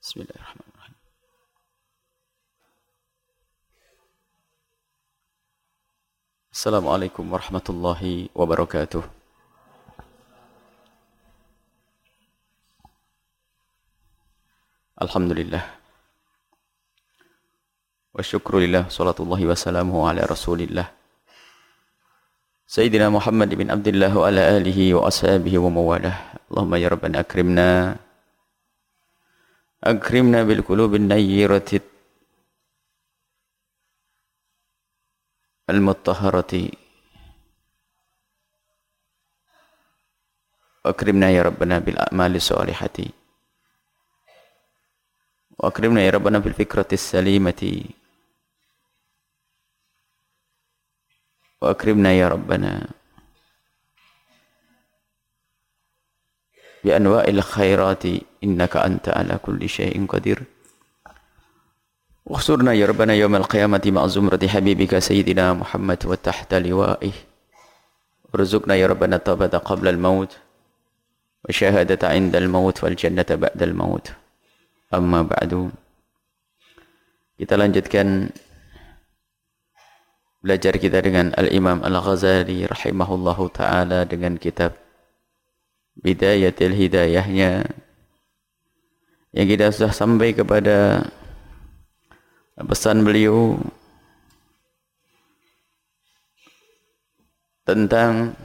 Bismillahirrahmanirrahim. Assalamualaikum warahmatullahi wabarakatuh. Alhamdulillah. Wa syukrulillah, salatullahi wassalamuhu ala rasulillah. Sayyidina Muhammad bin Abdullah wa ala alihi wa ashabihi wa mawalah. Allahumma ya Rabbana akrimna bil qulubin nayyirati al-muttahharati. Akrimna ya Rabbana bil a'mali salihati. Akrimna ya Rabbana bil fikrati salimati. Akrimna ya Rabbana bi anwa'il khairati innaka anta ala kulli syai'in qadir. Ukhsurna ya Rabbana yawmal qiyamati ma'a zumrati habibika sayyidina Muhammad wa tahta liwa'ih. Warzuqna ya Rabbana tawbata qabla al-maut wa syahadata 'inda al-maut wal jannata ba'da al-maut. Amma ba'du. Kita lanjutkan belajar kita dengan Al-Imam Al-Ghazali rahimahullahu ta'ala dengan kitab Bidayatil Hidayahnya, yang kita sudah sampai kepada pesan beliau tentang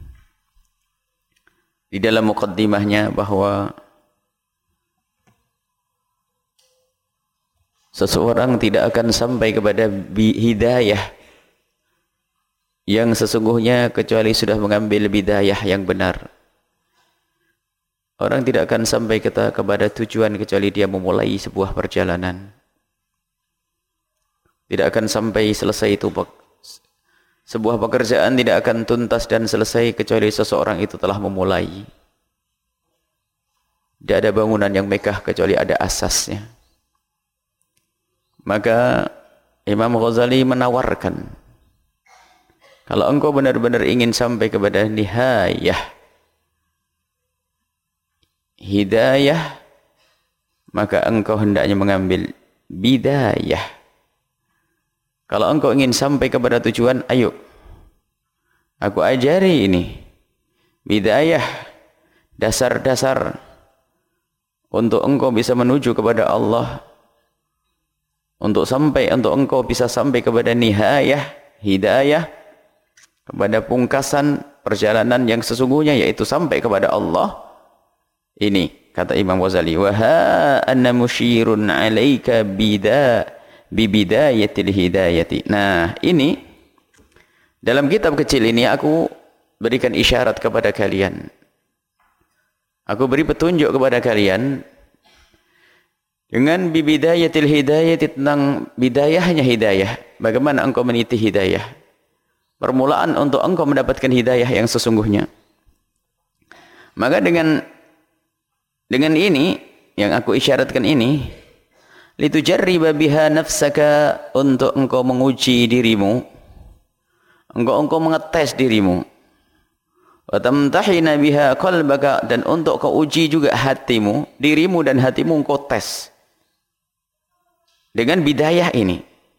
di dalam muqaddimahnya bahwa seseorang tidak akan sampai kepada hidayah yang sesungguhnya kecuali sudah mengambil bidayah yang benar. Orang tidak akan sampai kepada tujuan kecuali dia memulai sebuah perjalanan. Tidak akan sampai selesai itu sebuah pekerjaan, tidak akan tuntas dan selesai kecuali seseorang itu telah memulai. Tidak ada bangunan yang megah kecuali ada asasnya. Maka Imam Ghazali menawarkan, kalau engkau benar-benar ingin sampai kepada nihayah hidayah, maka engkau hendaknya mengambil bidayah. Kalau engkau ingin sampai kepada tujuan, ayo aku ajari ini bidayah, dasar-dasar untuk engkau bisa menuju kepada Allah, untuk engkau bisa sampai kepada nihayah hidayah, kepada pungkasan perjalanan yang sesungguhnya, yaitu sampai kepada Allah. Ini kata Imam Ghazali, wa ha anna musyirun 'alaika bibidayatil hidayati. Nah, ini dalam kitab kecil ini aku berikan isyarat kepada kalian. Aku beri petunjuk kepada kalian dengan bibidayatil hidayati, tentang bidayahnya hidayah. Bagaimana engkau meniti hidayah? Permulaan untuk engkau mendapatkan hidayah yang sesungguhnya. Maka dengan ini yang aku isyaratkan ini, litujarriba biha nafsaka, untuk engkau menguji dirimu, engkau mengetes dirimu, wa tamtahina biha qalbaka, dan untuk kau uji juga hatimu, dirimu dan hatimu engkau tes dengan bidayah ini.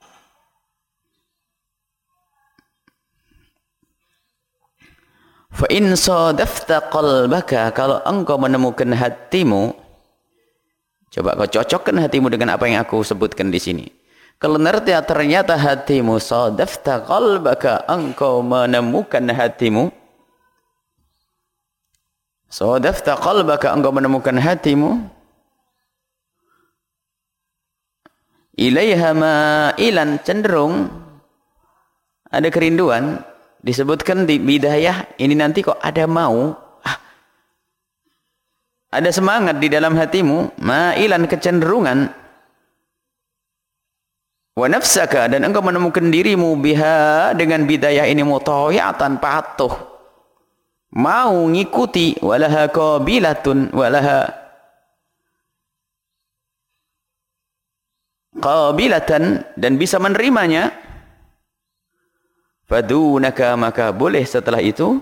Fa in sadafta qalbaka, kalau engkau menemukan hatimu, coba kau cocokkan hatimu dengan apa yang aku sebutkan di sini. Kalau ternyata hatimu, sadafta qalbaka, engkau menemukan hatimu, sadafta qalbaka, engkau menemukan hatimu, ilaiha ma'ilan, cenderung ada kerinduan. Disebutkan di bidayah ini nanti kok ada mau, ada semangat di dalam hatimu, ma'ilan, kecenderungan, wa nafsaka, dan engkau menemukan dirimu biha, dengan bidayah ini, mutawiyatan, patuh, mau ngikuti, walaha qabilatun, walaha qabilatan, dan bisa menerimanya. Fadunaka, maka boleh setelah itu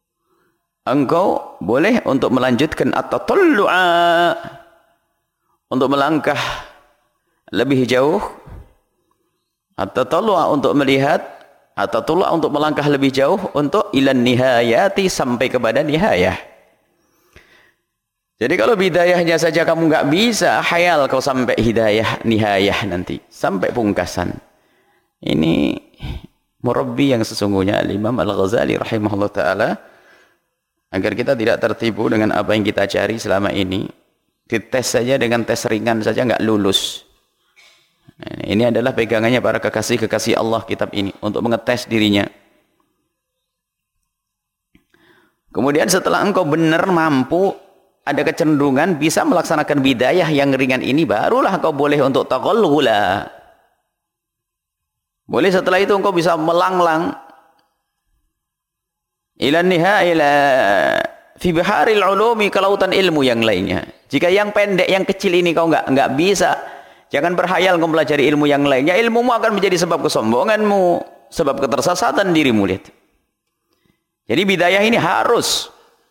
engkau boleh untuk melanjutkan at-tatallu'a, untuk melangkah lebih jauh, atau talwa untuk melihat, atau talwa untuk melangkah lebih jauh untuk ilan nihayati, sampai kepada nihayah. Jadi kalau bidayahnya saja kamu nggak bisa, hayal kau sampai hidayah nihayah nanti, sampai pungkasan. Ini murabbi yang sesungguhnya Imam Al-Ghazali rahimahullah ta'ala, agar kita tidak tertipu dengan apa yang kita cari selama ini. Dites saja dengan tes ringan saja nggak lulus. Nah, ini adalah pegangannya para kekasih-kekasih Allah kitab ini, untuk mengetes dirinya. Kemudian setelah engkau benar mampu, ada kecenderungan bisa melaksanakan bidayah yang ringan ini, barulah engkau boleh untuk taqallula. Boleh setelah itu engkau bisa melanglang ila nihayah fi biharil ulumi, ke lautan ilmu yang lainnya. Jika yang pendek, yang kecil ini kau enggak bisa, jangan berhayal kau mempelajari ilmu yang lainnya. Ilmumu akan menjadi sebab kesombonganmu, sebab ketersesatan dirimu. Lihat. Jadi bidayah ini harus.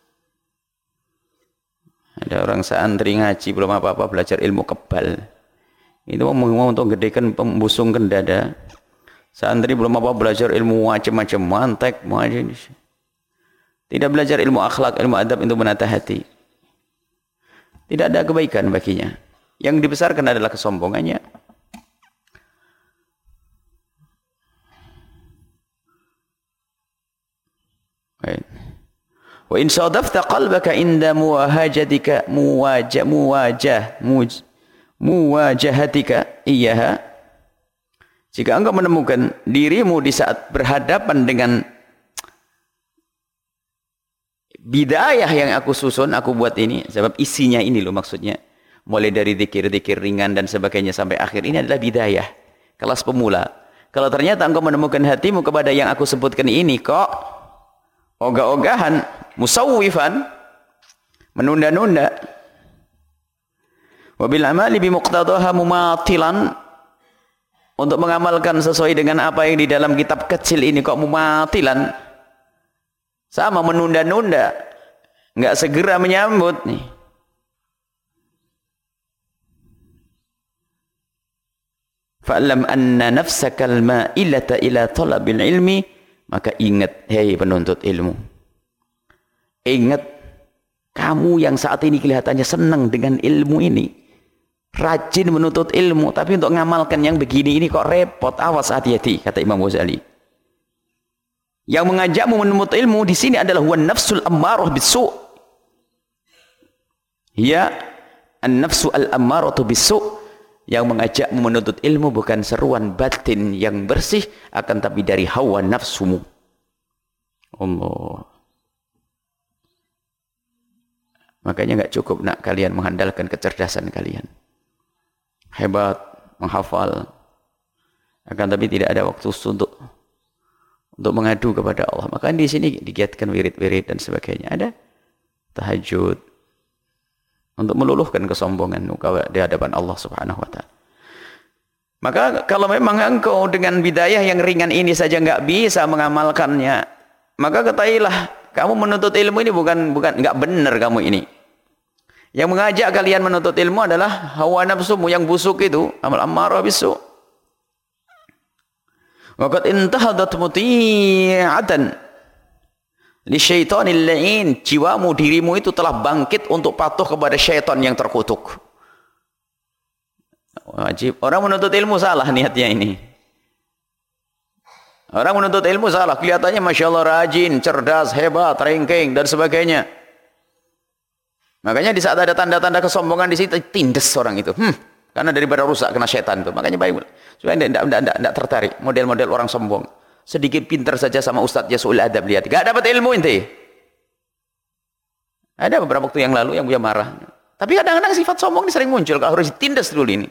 Ada orang santri ngaji belum apa-apa, belajar ilmu kebal. Itu mau untuk gedekan, pembusungkan dada. Santri belum apa belajar ilmu macam-macam, mantek, tidak belajar ilmu akhlak, ilmu adab untuk menata hati. Tidak ada kebaikan baginya. Yang dibesarkan adalah kesombongannya. Wa in sadafta qalbaka inda muwajahatika iyyaha, jika engkau menemukan dirimu di saat berhadapan dengan bidayah yang aku susun, aku buat ini, sebab isinya ini loh maksudnya, mulai dari zikir-zikir ringan dan sebagainya sampai akhir, ini adalah bidayah kelas pemula. Kalau ternyata engkau menemukan hatimu kepada yang aku sebutkan ini kok ogah-ogahan, musawwifan, menunda-nunda, wabil amali bimuqtadaha mumatilan, untuk mengamalkan sesuai dengan apa yang di dalam kitab kecil ini kok mumatilan, sama menunda-nunda, nggak segera menyambut nih. Fa'lam anna nafsakal ma'ilata ila talabil ilmi, maka ingat, hei penuntut ilmu, ingat, kamu yang saat ini kelihatannya senang dengan ilmu ini, rajin menuntut ilmu, tapi untuk ngamalkan yang begini ini kok repot, awas, hati-hati, kata Imam Ghazali. Yang mengajakmu menuntut ilmu di sini adalah huwa nafsul ammarah bisu'. Ya, an-nafsu al-ammaratu bisu'. Yang mengajakmu menuntut ilmu bukan seruan batin yang bersih, akan tapi dari hawa nafsumu. Allah. Makanya enggak cukup nak kalian mengandalkan kecerdasan kalian. Hebat, menghafal. Akan tapi tidak ada waktu untuk mengadu kepada Allah. Maka di sini digiatkan wirid-wirid dan sebagainya. Ada tahajud untuk meluluhkan kesombongan di hadapan Allah Subhanahu wa taala. Maka kalau memang engkau dengan bidayah yang ringan ini saja enggak bisa mengamalkannya, maka ketahuilah kamu menuntut ilmu ini bukan enggak benar kamu ini. Yang mengajak kalian menuntut ilmu adalah hawa nafsumu yang busuk itu, amal ammarah bisu'. Waqad intahadat muti'atan li syaitanil la'in, jiwamu, dirimu itu telah bangkit untuk patuh kepada syaitan yang terkutuk. Wajib. Orang menuntut ilmu salah niatnya ini. Orang menuntut ilmu salah, kelihatannya Masya Allah rajin, cerdas, hebat, ranking dan sebagainya. Makanya di saat ada tanda-tanda kesombongan di situ, tindes orang itu. Karena daripada rusak kena setan itu. Makanya baik. Supaya tidak tertarik model-model orang sombong. Sedikit pintar saja sama ustadznya su'ul adab, lihat. Gak dapat ilmu inti. Ada beberapa waktu yang lalu yang dia marah. Tapi kadang-kadang sifat sombong ini sering muncul. Kalau harus ditindas dulu ini.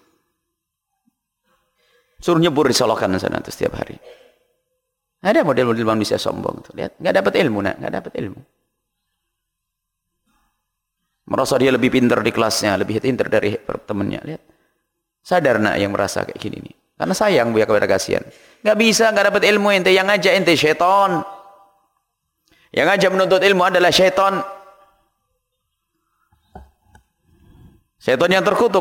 Suruh nyebur di solokan sana itu setiap hari. Ada model-model manusia sombong tuh. Lihat, gak dapat ilmu, nak. Gak dapat ilmu. Merasa dia lebih pintar di kelasnya, lebih pintar dari temannya. Lihat. Sadar nak yang merasa kayak gini nih. Karena sayang bu ya kepada kasihan. Gak bisa, gak dapat ilmu ente. Yang ngajak ente syaitan. Yang ngajak menuntut ilmu adalah syaitan. Syaitan yang terkutuk.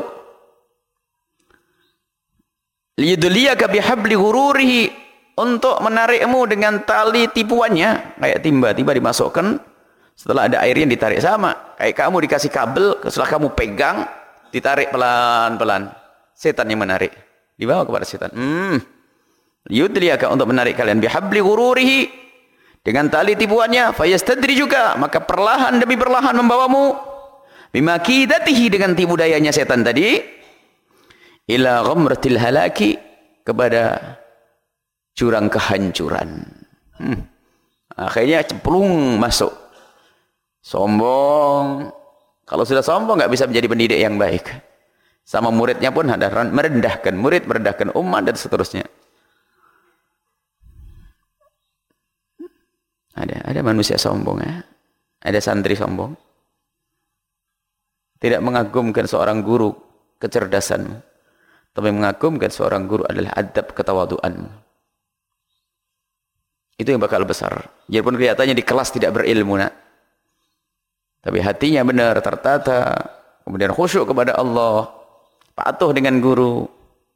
Liyudliyaka bihabli ghururihi, untuk menarikmu dengan tali tipuannya. Kayak timba dimasukkan, setelah ada airnya ditarik. Sama kayak kamu dikasih kabel, setelah kamu pegang ditarik pelan-pelan. Setan yang menarik, dibawa kepada setan. Liyudliyaka, untuk menarik kalian, bihabli ghururihi, dengan tali tipuannya. Fayastadrijuka, maka perlahan demi perlahan membawamu, bimakidatihi, dengan tipu dayanya setan tadi, ila ghamratil halaki, kepada jurang kehancuran. Akhirnya cemplung masuk. Sombong. Kalau sudah sombong nggak bisa menjadi pendidik yang baik. Sama muridnya pun ada merendahkan murid, merendahkan umat, dan seterusnya. Ada manusia sombong, ya. Ada santri sombong. Tidak mengagumkan seorang guru kecerdasanmu, tapi mengagumkan seorang guru adalah adab ketawaduanmu. Itu yang bakal besar. Biarpun kelihatannya di kelas tidak berilmu, nak, tapi hatinya benar, tertata, kemudian khusyuk kepada Allah, patuh dengan guru.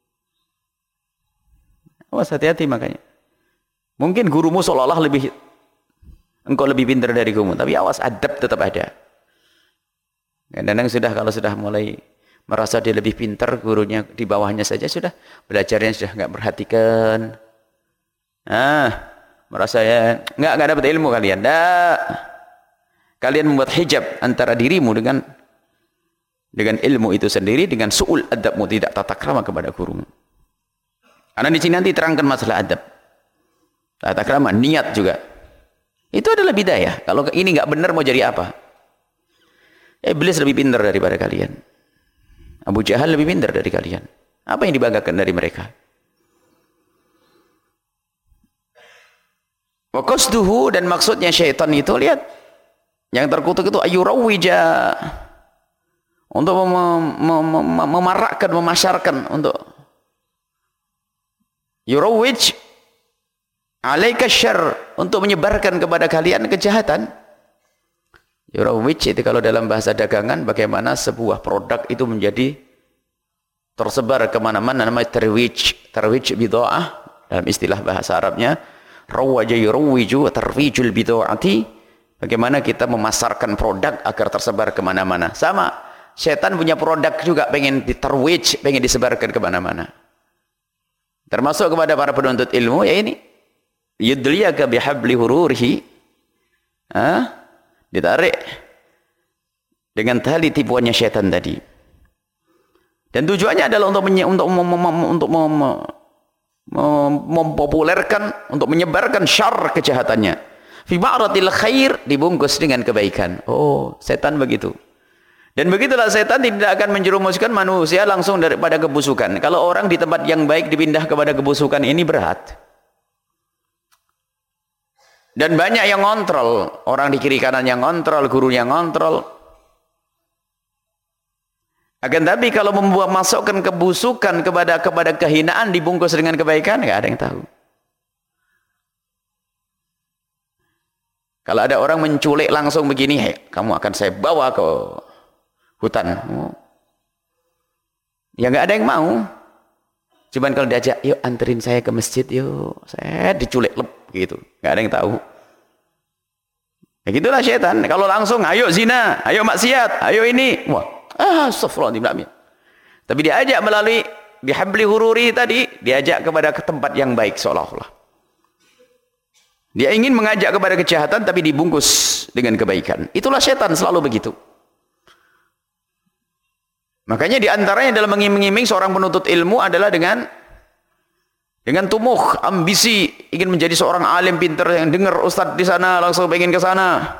Awas, hati-hati makanya. Mungkin gurumu seolah-olah engkau lebih pintar dari gurumu, tapi awas, adab tetap ada. Kadang-kadang kalau sudah mulai merasa dia lebih pintar, gurunya di bawahnya saja sudah, belajarnya sudah nggak perhatikan. Merasa ya nggak dapat ilmu kalian. Kalian membuat hijab antara dirimu dengan ilmu itu sendiri, dengan su'ul adabmu, tidak tata krama kepada gurumu. Karena di sini nanti terangkan masalah adab, tata krama, niat juga. Itu adalah bidayah. Kalau ini nggak benar mau jadi apa? Iblis lebih pintar daripada kalian. Abu Jahal lebih pintar dari kalian. Apa yang dibanggakan dari mereka? Wa qasduhu, dan maksudnya syaitan itu, lihat, yang terkutuk itu ayurawija, untuk memarakkan, memasyarkan, untuk yurawij alaika syarr, untuk menyebarkan kepada kalian kejahatan. Yurawij itu kalau dalam bahasa dagangan, bagaimana sebuah produk itu menjadi tersebar kemana-mana, namanya tarwij bid'ah dalam istilah bahasa Arabnya. Rawaja yurawiju tarwijul bid'ati, bagaimana kita memasarkan produk agar tersebar kemana-mana. Sama, setan punya produk juga, pengen ditarwij, pengen disebarkan kemana-mana. Termasuk kepada para penuntut ilmu, ya ini, yudliyaka bihabli hururihi, ditarik dengan tali tipuannya syaitan tadi. Dan tujuannya adalah untuk mempopulerkan, untuk menyebarkan syarr, kejahatannya. Fi ma'ratil khair, dibungkus dengan kebaikan. Oh, setan begitu. Dan begitulah setan tidak akan menjerumuskan manusia langsung daripada kebusukan. Kalau orang di tempat yang baik dipindah kepada kebusukan, ini berat. Dan banyak yang ngontrol, orang di kiri kanan yang ngontrol, guru yang ngontrol. Akan tapi kalau membuat masukkan kebusukan kepada kehinaan dibungkus dengan kebaikan, nggak ada yang tahu. Kalau ada orang menculik langsung begini, hey, kamu akan saya bawa ke hutan. Ya nggak ada yang mau. Cuman kalau diajak, yuk anterin saya ke masjid, yuk, saya diculik gitu, nggak ada yang tahu. Ya gitulah syaitan. Kalau langsung, ayo zina, ayo maksiat, ayo ini, wah. Astagfirullahaladzim. Tapi diajak melalui bihabli hururi tadi, diajak kepada tempat yang baik seolah-olah. Dia ingin mengajak kepada kejahatan tapi dibungkus dengan kebaikan. Itulah setan, selalu begitu. Makanya diantaranya dalam mengiming-iming seorang penuntut ilmu adalah dengan tumuh, ambisi, ingin menjadi seorang alim pintar yang dengar ustadz di sana langsung pengen ke sana.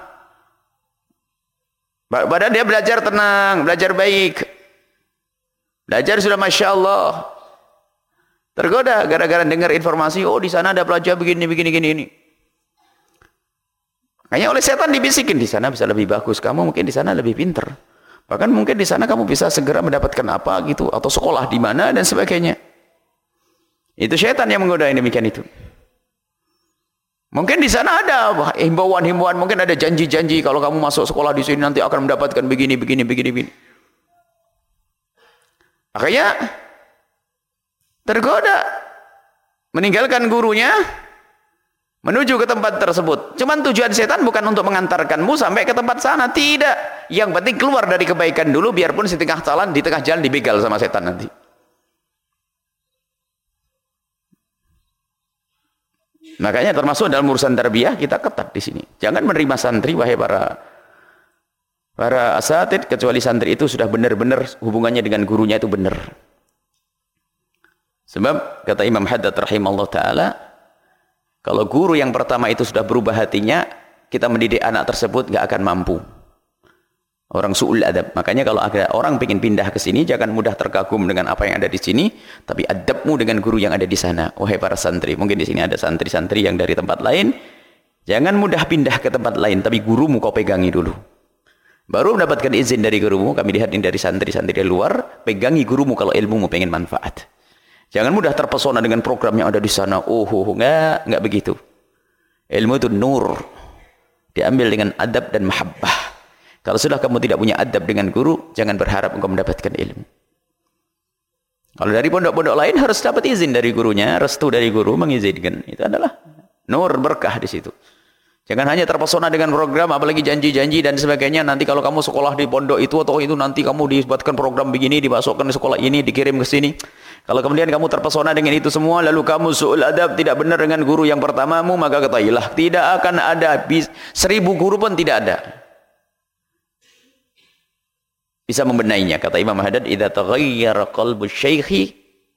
Padahal dia belajar tenang, belajar baik, belajar sudah masya Allah, tergoda gara-gara dengar informasi, oh di sana ada pelajar begini ini. Hanya oleh setan dibisikin, di sana bisa lebih bagus, kamu mungkin di sana lebih pintar, bahkan mungkin di sana kamu bisa segera mendapatkan apa gitu, atau sekolah di mana dan sebagainya. Itu setan yang menggoda demikian itu. Mungkin di sana ada himbauan-himbauan, mungkin ada janji-janji kalau kamu masuk sekolah di sini nanti akan mendapatkan begini. Makanya tergoda meninggalkan gurunya menuju ke tempat tersebut. Cuman tujuan setan bukan untuk mengantarkanmu sampai ke tempat sana, tidak. Yang penting keluar dari kebaikan dulu, biarpun di tengah jalan dibegal sama setan nanti. Makanya termasuk dalam urusan tarbiyah kita ketat di sini. Jangan menerima santri, wahai para asatid, kecuali santri itu sudah benar-benar hubungannya dengan gurunya itu benar. Sebab kata Imam Haddad rahimahullah ta'ala, kalau guru yang pertama itu sudah berubah hatinya, kita mendidik anak tersebut nggak akan mampu. Orang su'ul adab. Makanya kalau ada orang ingin pindah ke sini, jangan mudah terkagum dengan apa yang ada di sini, tapi adabmu dengan guru yang ada di sana. Wahai para santri, mungkin di sini ada santri-santri yang dari tempat lain, jangan mudah pindah ke tempat lain, tapi gurumu kau pegangi dulu. Baru mendapatkan izin dari gurumu. Kami lihat ini dari santri-santri dari luar, pegangi gurumu kalau ilmumu pengen manfaat. Jangan mudah terpesona dengan program yang ada di sana. Enggak begitu. Ilmu itu nur. Diambil dengan adab dan mahabbah. Kalau sudah kamu tidak punya adab dengan guru, jangan berharap engkau mendapatkan ilmu. Kalau dari pondok-pondok lain harus dapat izin dari gurunya, restu dari guru mengizinkan. Itu adalah nur, berkah di situ. Jangan hanya terpesona dengan program, apalagi janji-janji dan sebagainya. Nanti kalau kamu sekolah di pondok itu atau itu, nanti kamu dibuatkan program begini, dimasukkan di sekolah ini, dikirim ke sini. Kalau kemudian kamu terpesona dengan itu semua, lalu kamu su'ul adab, tidak benar dengan guru yang pertamamu, maka ketahuilah, tidak akan ada 1000 guru pun tidak ada bisa membenainya. Kata Imam Haddad, idza taghayyara qalbu syaikhi,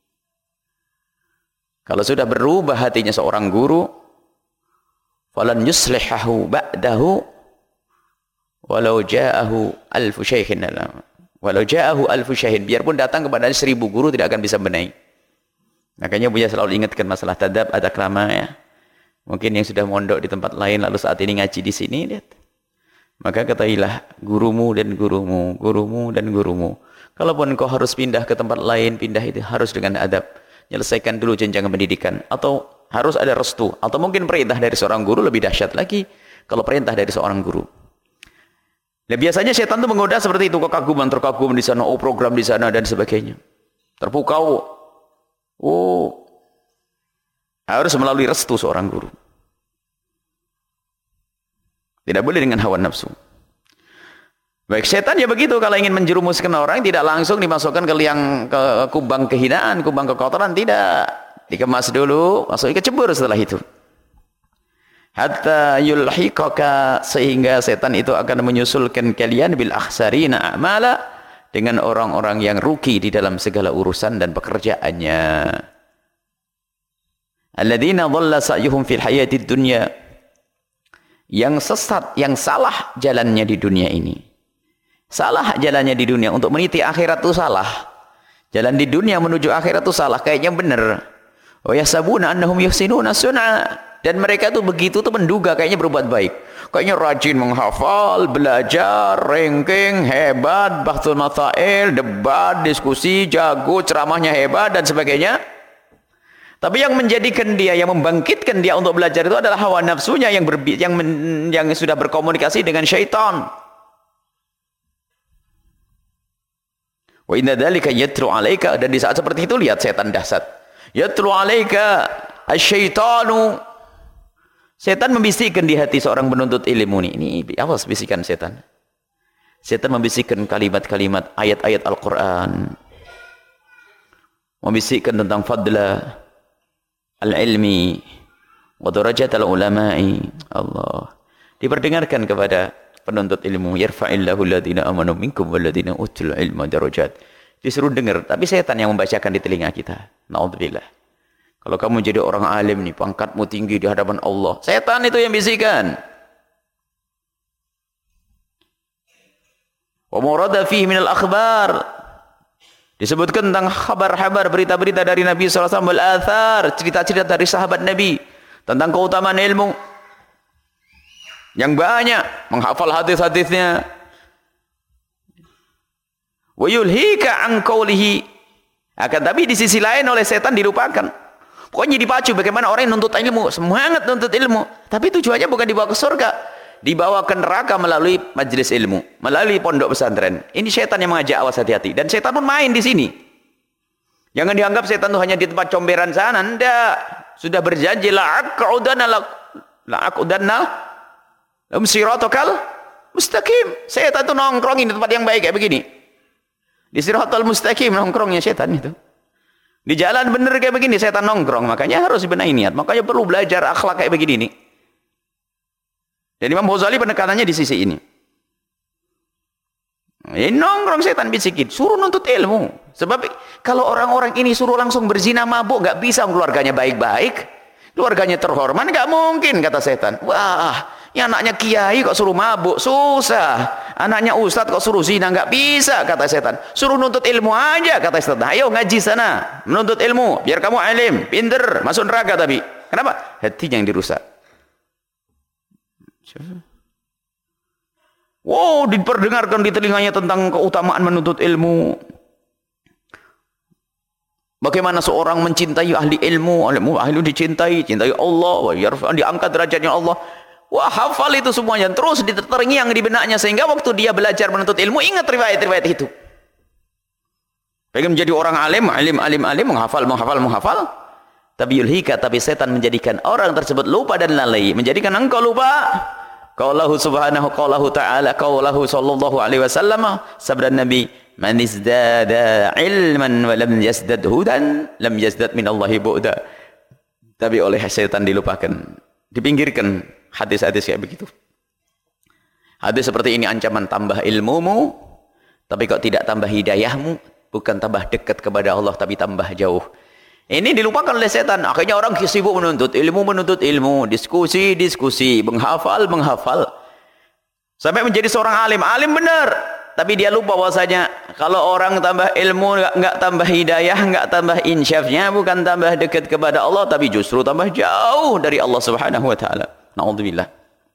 kalau sudah berubah hatinya seorang guru, falan yuslihahu ba'dahu walau ja'ahu alfu syaikhin, walau ja'ahu alfu syaikhin, biarpun datang kepada 1000 guru tidak akan bisa membenahi. Makanya Buya selalu ingatkan masalah tadab, adab krama ya. Mungkin yang sudah mondok di tempat lain lalu saat ini ngaji di sini, lihat. Maka ketahuilah, gurumu dan gurumu, gurumu dan gurumu. Kalaupun kau harus pindah ke tempat lain, pindah itu harus dengan adab. Menyelesaikan dulu jenjang pendidikan. Atau harus ada restu. Atau mungkin perintah dari seorang guru lebih dahsyat lagi. Kalau perintah dari seorang guru. Nah, biasanya setan itu menggoda seperti itu. Kekaguman, terkagum di sana. Oh, program di sana dan sebagainya. Terpukau. Oh, harus melalui restu seorang guru. Tidak boleh dengan hawa nafsu. Baik, setan ya begitu, kalau ingin menjerumuskan orang tidak langsung dimasukkan ke kubang kehinaan, kubang kekotoran, tidak. Dikemas dulu, masuk kecebur setelah itu. Hatta yulhiqaka, sehingga setan itu akan menyusulkan kalian bil akhsarina a'mala, dengan orang-orang yang rugi di dalam segala urusan dan pekerjaannya. Alladzina dhalla sa'yuhum fil hayatid dunya, yang sesat, yang salah jalannya di dunia ini. Salah jalannya di dunia, untuk meniti akhirat itu salah. Jalan di dunia menuju akhirat itu salah, kayaknya benar. Wa yasabuna annahum yuhsinuna sun'a, dan mereka tuh begitu tuh menduga kayaknya berbuat baik. Kayaknya rajin menghafal, belajar, ranking, hebat, bahtul mathail, debat, diskusi, jago, ceramahnya hebat dan sebagainya. Tapi yang menjadikan dia, yang membangkitkan dia untuk belajar itu adalah hawa nafsunya yang sudah berkomunikasi dengan syaitan. Wa inna dzalika yatlu 'alaika, dan di saat seperti itu lihat setan dahsyat. Yatlu 'alaika asyaitanu. Setan membisikkan di hati seorang penuntut ilmu ini. Ini awas bisikan setan. Setan membisikkan kalimat-kalimat ayat-ayat Al-Qur'an. Membisikkan tentang fadla al-ilmi wa darajat al-ulama'i. Allah diperdengarkan kepada penuntut ilmu, yarfa'illahu alladhina amanu minkum walladhina utul ilma darajat. Disuruh dengar, tapi setan yang membacakan di telinga kita. Naudzubillah. Kalau kamu jadi orang alim nih, pangkatmu tinggi di hadapan Allah, setan itu yang bisikan. Wa murada fihi minal akhbar, disebutkan tentang kabar-kabar, berita-berita dari Nabi SAW, al-athar, cerita-cerita dari sahabat Nabi tentang keutamaan ilmu yang banyak, menghafal hadis-hadisnya. Wa yulhika an qawlihi, akan tapi di sisi lain oleh setan dilupakan. Pokoknya dipacu bagaimana orang yang nuntut ilmu, semangat nuntut ilmu, tapi tujuannya bukan dibawa ke surga, dibawa ke neraka melalui majelis ilmu, melalui pondok pesantren. Ini setan yang mengajak, awas hati-hati. Dan setan pun main di sini. Jangan dianggap setan itu hanya di tempat comberan sana. Tidak. Sudah berjanji la'aqudanna lahum siratal mustaqim. Setan itu nongkrong di tempat yang baik kayak begini. Di siratal mustaqim nongkrongnya setan itu. Di jalan bener kayak begini setan nongkrong. Makanya harus benahi niat. Makanya perlu belajar akhlak kayak begini nih. Dan Imam Ghazali penekanannya di sisi ini. Nongkrong setan bisikin, suruh nuntut ilmu. Sebab kalau orang-orang ini suruh langsung berzina mabuk, nggak bisa, keluarganya baik-baik, keluarganya terhormat, nggak mungkin, kata setan. Wah, ini anaknya kiai kok suruh mabuk, susah. Anaknya ustadz kok suruh zina, nggak bisa, kata setan. Suruh nuntut ilmu aja, kata setan. Ayo ngaji sana, menuntut ilmu, biar kamu alim, pinter, masuk neraka tapi. Kenapa? Hatinya yang dirusak. Wow, diperdengarkan di telinganya tentang keutamaan menuntut ilmu. Bagaimana seorang mencintai ahli ilmu, ahli dicintai, cintai Allah, diangkat derajatnya Allah. Wah, hafal itu semuanya, terus terngiang di benaknya sehingga waktu dia belajar menuntut ilmu ingat riwayat-riwayat itu. Pengen menjadi orang alim, menghafal. Tapi yulhika, tapi setan menjadikan orang tersebut lupa dan lalai, menjadikan engkau lupa. Qaulahu subhanahu qaulahu ta'ala qaulahu sallallahu alaihi wasallam, sabda Nabi, man izdada ilman wa lam yazdad hudan lam yazdad minallahi bu'da. Tapi oleh setan dilupakan, dipinggirkan hadis-hadis kayak begitu. Hadis seperti ini ancaman tambah ilmumu, tapi kok tidak tambah hidayahmu, bukan tambah dekat kepada Allah tapi tambah jauh. Ini dilupakan oleh setan. Akhirnya orang sibuk menuntut ilmu, diskusi, menghafal. Sampai menjadi seorang alim benar. Tapi dia lupa bahwasanya kalau orang tambah ilmu, enggak tambah hidayah, enggak tambah insyafnya, bukan tambah dekat kepada Allah, tapi justru tambah jauh dari Allah Subhanahu wa taala. Na'udzubillah.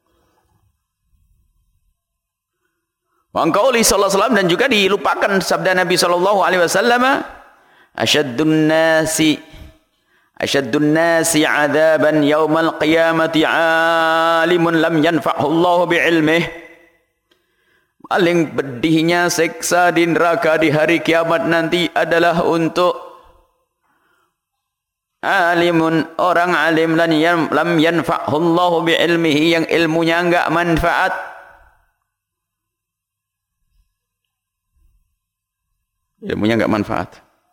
Wa qauli sallallahu alaihi wasallam, dan juga dilupakan sabda Nabi sallallahu alaihi wasallam, Asyaddun nasi adaban yaumal qiyamati alimun lam yanfa'hu Allah bi'ilmih. Paling pedihnya siksa di neraka di hari kiamat nanti adalah untuk alimun, orang alim lam yanfa'hu Allah bi'ilmihi, yang ilmunya enggak manfaat. Ilmunya enggak manfaat.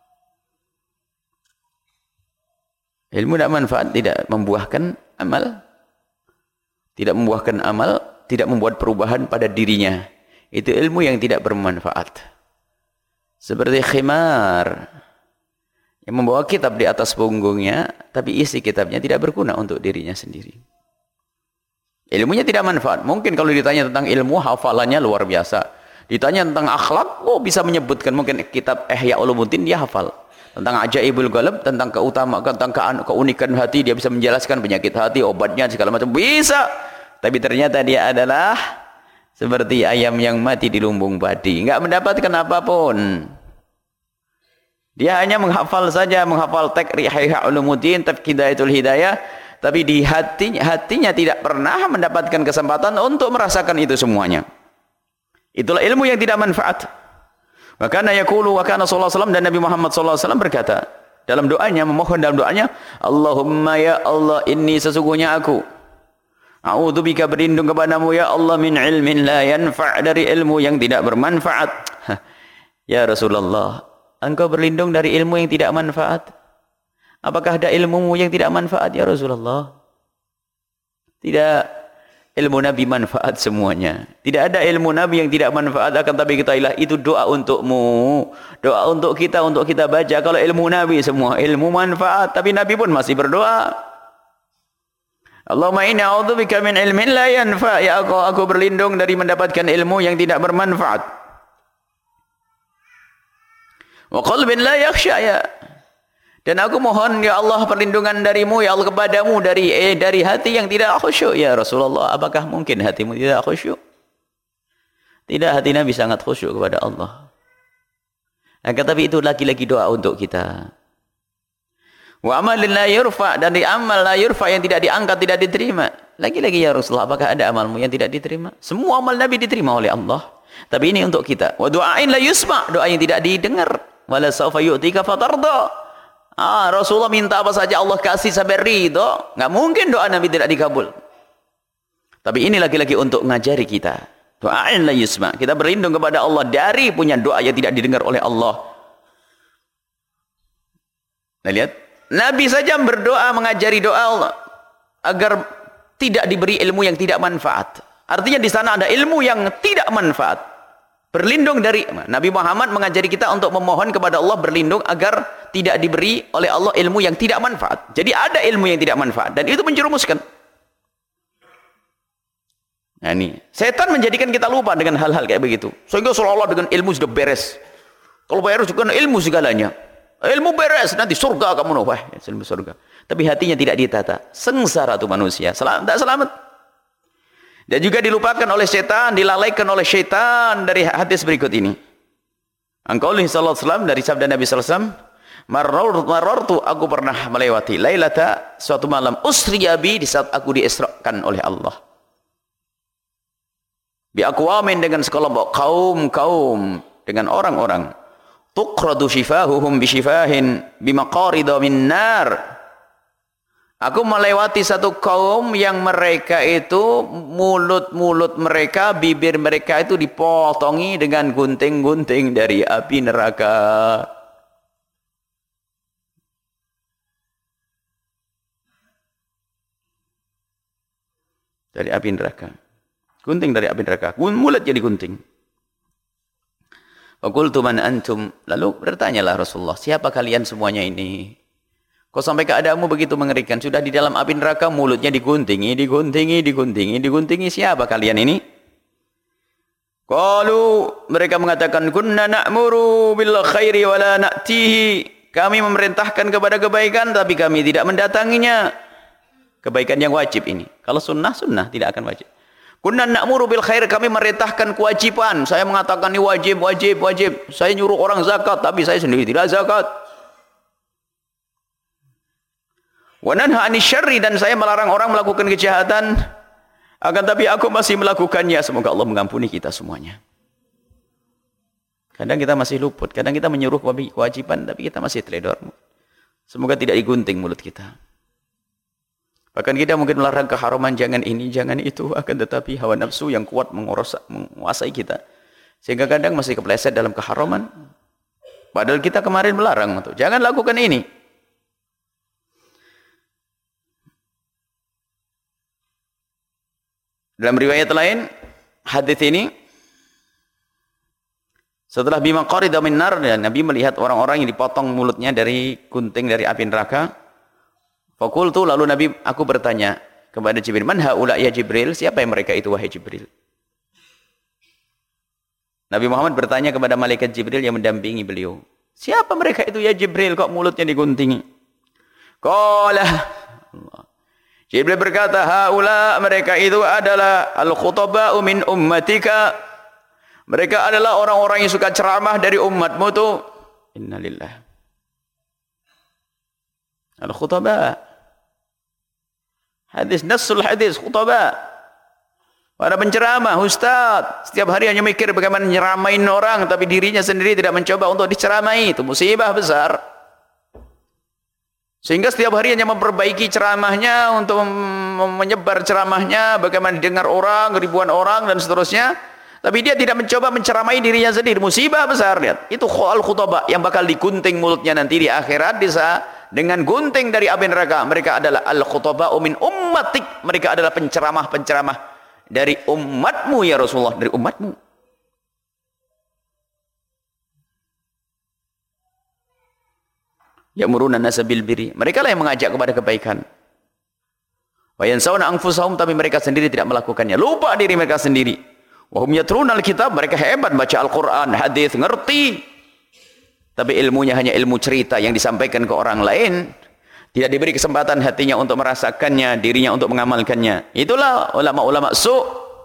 Ilmu tidak manfaat, tidak membuahkan amal. Tidak membuahkan amal, tidak membuat perubahan pada dirinya. Itu ilmu yang tidak bermanfaat. Seperti khimar yang membawa kitab di atas punggungnya, tapi isi kitabnya tidak berguna untuk dirinya sendiri. Ilmunya tidak manfaat. Mungkin kalau ditanya tentang ilmu, hafalannya luar biasa. Ditanya tentang akhlak, bisa menyebutkan mungkin kitab Ihya Ulumuddin dia hafal. Tentang ajaibul qalb, tentang keunikan hati, dia bisa menjelaskan penyakit hati, obatnya, segala macam, bisa. Tapi ternyata dia adalah seperti ayam yang mati di lumbung padi, enggak mendapatkan apapun. Dia hanya menghafal saja, menghafal teks Ihya Ulumuddin, Hidayatul Hidayah, tapi di hatinya tidak pernah mendapatkan kesempatan untuk merasakan itu semuanya. Itulah ilmu yang tidak manfaat. Wa kana yaqulu, wa kana sallallahu alaihi wasallam, dan Nabi Muhammad sallallahu alaihi wasallam berkata dalam doanya, memohon dalam doanya, Allahumma ya Allah, inni sesungguhnya aku a'udzubika, berlindung kepadamu ya Allah, min ilmin la yanfa', dari ilmu yang tidak bermanfaat. Ya Rasulullah, engkau berlindung dari ilmu yang tidak manfaat. Apakah ada ilmumu yang tidak manfaat ya Rasulullah? Tidak. Ilmu Nabi manfaat semuanya. Tidak ada ilmu Nabi yang tidak manfaat. Akan tapi ketahuilah, itu doa untukmu, doa untuk kita baca. Kalau ilmu Nabi semua ilmu manfaat, tapi Nabi pun masih berdoa, Allahumma inni a'udzubika min ilmin la yanfa', ya Allah, aku berlindung dari mendapatkan ilmu yang tidak bermanfaat. Wa qalbin la yakhsha, ya, dan aku mohon ya Allah perlindungan darimu ya Allah kepadamu dari hati yang tidak khusyuk. Ya Rasulullah, apakah mungkin hatimu tidak khusyuk? Tidak, hati Nabi sangat khusyuk kepada Allah. Tapi itu lagi-lagi doa untuk kita. Wa amalin la yurfa, dan di amal la yurfa, yang tidak diangkat, tidak diterima. Lagi-lagi ya Rasulullah, apakah ada amalmu yang tidak diterima? Semua amal Nabi diterima oleh Allah. Tapi ini untuk kita. Wa du'ain la yusma, doa yang tidak didengar. wala sawfa yu'tika fatarda. Rasulullah minta apa saja Allah kasih sampai ridho. Enggak mungkin doa Nabi tidak dikabul. Tapi ini lagi-lagi untuk ngajari kita. Doain la yusma. Kita berlindung kepada Allah dari punya doa yang tidak didengar oleh Allah. Nah, lihat, Nabi saja berdoa mengajari doa Allah agar tidak diberi ilmu yang tidak manfaat. Artinya di sana ada ilmu yang tidak manfaat. Berlindung dari Nabi Muhammad mengajari kita untuk memohon kepada Allah berlindung agar tidak diberi oleh Allah ilmu yang tidak manfaat. Jadi ada ilmu yang tidak manfaat dan itu menjerumuskan. Nah ini, setan menjadikan kita lupa dengan hal-hal kayak begitu. Sehingga seolah-olah dengan ilmu sudah beres. Kalau beres juga ilmu segalanya. Ilmu beres nanti surga kamu wah, ilmu surga. Tapi hatinya tidak ditata. Sengsara tuh manusia. Tidak selamat. Dan juga dilupakan oleh setan, dilalaikan oleh setan dari hadis berikut ini. Angkaulih sallallahu alaihi wasallam dari sabda Nabi sallallahu alaihi wasallam, marartu aku pernah melewati lailata suatu malam usriya bi di saat aku diisrakan oleh Allah. Bi aqwamin dengan sekelompok kaum dengan orang-orang. Tuqradu shifahuhum bi shifahin bi maqarida min nar. Aku melewati satu kaum yang mereka itu mulut-mulut mereka, bibir mereka itu dipotongi dengan gunting-gunting dari api neraka. Dari api neraka. Gunting dari api neraka. Mulut jadi gunting. Faqultu man antum? Lalu bertanyalah Rasulullah, siapa kalian semuanya ini? Kok sampai keadaanmu begitu mengerikan? Sudah di dalam api neraka, mulutnya diguntingi. Siapa kalian ini? Qalu, mereka mengatakan, kunna na'muru bil khairi wa la na'tihi. Kami memerintahkan kepada kebaikan, tapi kami tidak mendatanginya. Kebaikan yang wajib ini. Kalau sunnah tidak akan wajib. Kunna na'muru bil khair, kami memerintahkan kewajiban. Saya mengatakan ini wajib. Saya nyuruh orang zakat, tapi saya sendiri tidak zakat. Wa nanha 'anil syarri, dan saya melarang orang melakukan kejahatan, akan tapi aku masih melakukannya. Semoga Allah mengampuni kita semuanya. Kadang kita masih luput, kadang kita menyuruh kewajiban tapi kita masih teledor. Semoga tidak digunting mulut kita. Bahkan kita mungkin melarang keharaman, jangan ini, jangan itu, akan tetapi hawa nafsu yang kuat menguasai kita. Sehingga kadang masih kepleset dalam keharaman. Padahal kita kemarin melarang untuk jangan lakukan ini. Dalam riwayat lain, hadis ini setelah bima qarida min nar, Nabi melihat orang-orang yang dipotong mulutnya dari gunting dari api neraka. Faqultu, lalu Nabi, aku bertanya kepada Jibril, man haula ya Jibril? Siapa yang mereka itu wahai Jibril? Nabi Muhammad bertanya kepada malaikat Jibril yang mendampingi beliau, siapa mereka itu ya Jibril, kok mulutnya diguntingi? Qala Allah. Jibril berkata, haula, mereka itu adalah al-khutaba'u min ummatika. Mereka adalah orang-orang yang suka ceramah dari umatmu tuh. Innalillah. Al-khutaba. Nassul hadis, khutaba. Para penceramah, ustaz. Setiap hari hanya mikir bagaimana nyeramain orang, tapi dirinya sendiri tidak mencoba untuk diceramai. Itu musibah besar. Sehingga setiap hari hanya memperbaiki ceramahnya, untuk menyebar ceramahnya, bagaimana didengar orang, ribuan orang, dan seterusnya. Tapi dia tidak mencoba menceramai dirinya sendiri. Musibah besar, lihat. Itu al-khutaba yang bakal digunting mulutnya nanti di akhirat, dengan gunting dari api neraka. Mereka adalah al-khutaba'u min ummatik. Mereka adalah penceramah-penceramah dari umatmu ya Rasulullah, dari umatmu. Ya'muruna an-nasa bil birri. Mereka lah yang mengajak kepada kebaikan. Wa yansawna anfusahum, tapi mereka sendiri tidak melakukannya. Lupa diri mereka sendiri. Wa hum yatruna al-kitab, mereka hebat baca Al-Qur'an, hadis, ngerti. Tapi ilmunya hanya ilmu cerita yang disampaikan ke orang lain. Tidak diberi kesempatan hatinya untuk merasakannya, dirinya untuk mengamalkannya. Itulah ulama-ulama su'.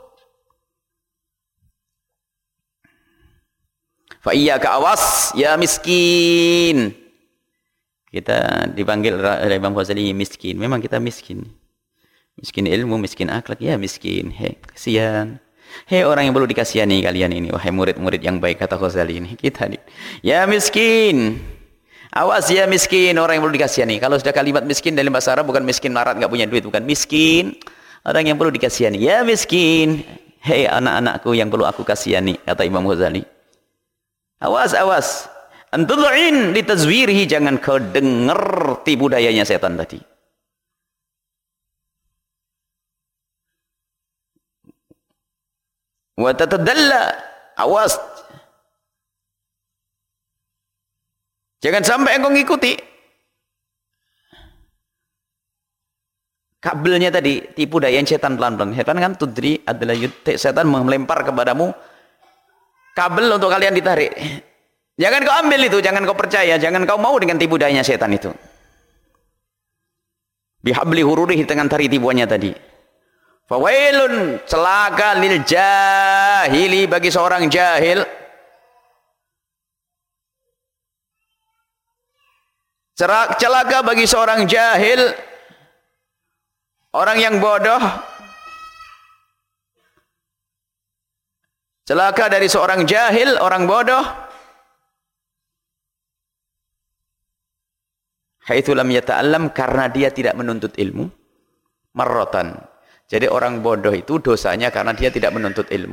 Fa iyyaka awas ya miskin. Kita dipanggil oleh Imam Ghazali miskin. Memang kita miskin. Miskin ilmu, miskin akhlak, ya miskin. Kesian. Hei orang yang perlu dikasihani kalian ini, wahai murid-murid yang baik, kata Ghazali ini. Kita nih. Ya miskin. Awas ya miskin, orang yang perlu dikasihani. Kalau sudah kalimat miskin dalam bahasa Arab bukan miskin melarat enggak punya duit, bukan miskin. Orang yang perlu dikasihani. Ya miskin. Hei anak-anakku yang perlu aku kasihani, kata Imam Ghazali. Awas, awas. Antud'in litazwirihi, jangan kau dengar tipu dayanya setan tadi. Wa tatadalla, awas. Jangan sampai engkau ngikuti kabelnya tadi, tipu daya setan pelan-pelan. Setan kan tudri adalah setan melempar kepadamu kabel untuk kalian ditarik. Jangan kau ambil itu, jangan kau percaya, jangan kau mau dengan tipu dayanya setan itu. Bihabli hururihi, dengan tari tipuannya tadi. Fawailun, celaka lil jahili, bagi seorang jahil. Celaka bagi seorang jahil, orang yang bodoh. Celaka dari seorang jahil, orang bodoh. Haitsu lam yata'allam, karena dia tidak menuntut ilmu. Marratan. Jadi orang bodoh itu dosanya karena dia tidak menuntut ilmu.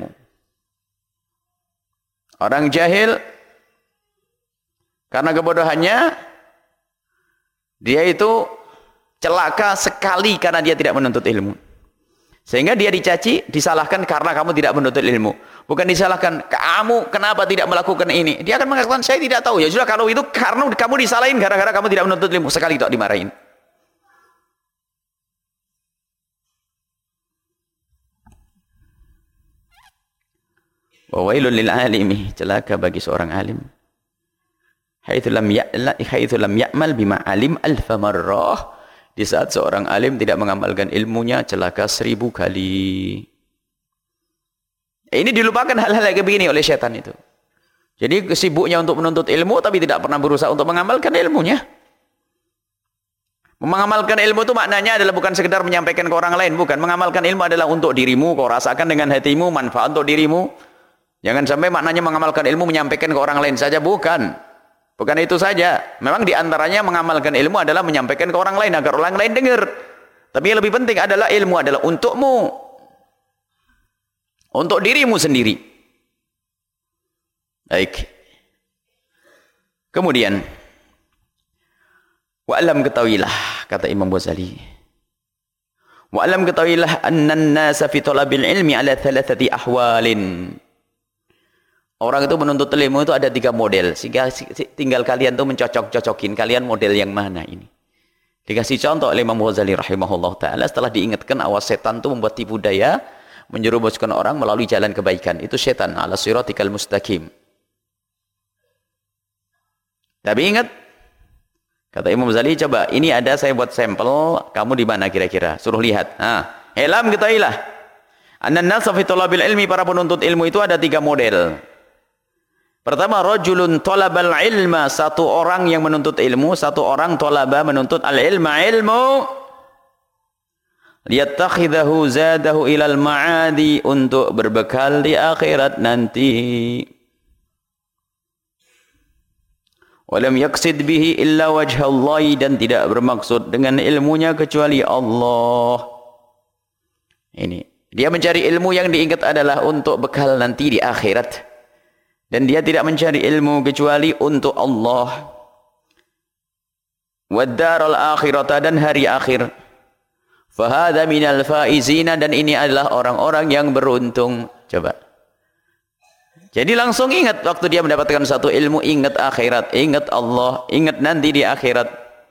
Orang jahil karena kebodohannya dia itu celaka sekali karena dia tidak menuntut ilmu. Sehingga dia dicaci, disalahkan karena kamu tidak menuntut ilmu. Bukan disalahkan, kamu kenapa tidak melakukan ini. Dia akan mengatakan, saya tidak tahu. Ya sudah, kalau itu karena kamu disalahin gara-gara kamu tidak menuntut ilmu. Sekali itu dimarahin. Wa wailul lil alimi, celaka bagi seorang alim. Haitsu lam ya'mal bima alim alfa marrah. Di saat seorang alim tidak mengamalkan ilmunya, celaka 1000 kali. Ini dilupakan hal-hal yang begini oleh setan itu. Jadi sibuknya untuk menuntut ilmu tapi tidak pernah berusaha untuk mengamalkan ilmunya. Mengamalkan ilmu itu maknanya adalah bukan sekedar menyampaikan ke orang lain, bukan. Mengamalkan ilmu adalah untuk dirimu, kau rasakan dengan hatimu, manfaat untuk dirimu. Jangan sampai maknanya mengamalkan ilmu menyampaikan ke orang lain saja, bukan. Bukan itu saja. Memang diantaranya mengamalkan ilmu adalah menyampaikan ke orang lain agar orang lain dengar. Tapi yang lebih penting adalah ilmu adalah untukmu, untuk dirimu sendiri. Baik. Kemudian, wa'lam, ketahuilah, kata Imam Ghazali. Wa'lam, ketahuilah, annan nasa fi talabil ilmi ala thalathati ahwalin. Orang itu menuntut ilmu itu ada 3 model. Sehingga tinggal kalian tuh mencocok-cocokin kalian model yang mana ini. Dikasih contoh oleh Imam Ghazali rahimahullah ta'ala setelah diingatkan awas setan itu membuat tipu daya, menjerumuskan orang melalui jalan kebaikan. Itu setan ala siratikal mustaqim. Tapi ingat, kata Imam Ghazali, coba ini ada saya buat sampel, kamu di mana kira-kira? Suruh lihat. Ilham, ketahuilah. Annan nasa fi talabil ilmi, para penuntut ilmu itu ada 3 model. Pertama, rajulun talabal ilma, satu orang yang menuntut ilmu, satu orang talaba menuntut al-ilma, ilmu. Liyattakhidhahu zadahu ilal ma'adi, untuk berbekal di akhirat nanti. Walam yaqsid bihi illa wajhallahi, dan tidak bermaksud dengan ilmunya kecuali Allah. Ini, dia mencari ilmu yang diingat adalah untuk bekal nanti di akhirat. Dan dia tidak mencari ilmu kecuali untuk Allah. Wad-daral akhirata, dan hari akhir. Fahadha minal faizina, dan ini adalah orang-orang yang beruntung. Coba. Jadi langsung ingat waktu dia mendapatkan satu ilmu, ingat akhirat, ingat Allah, ingat nanti di akhirat.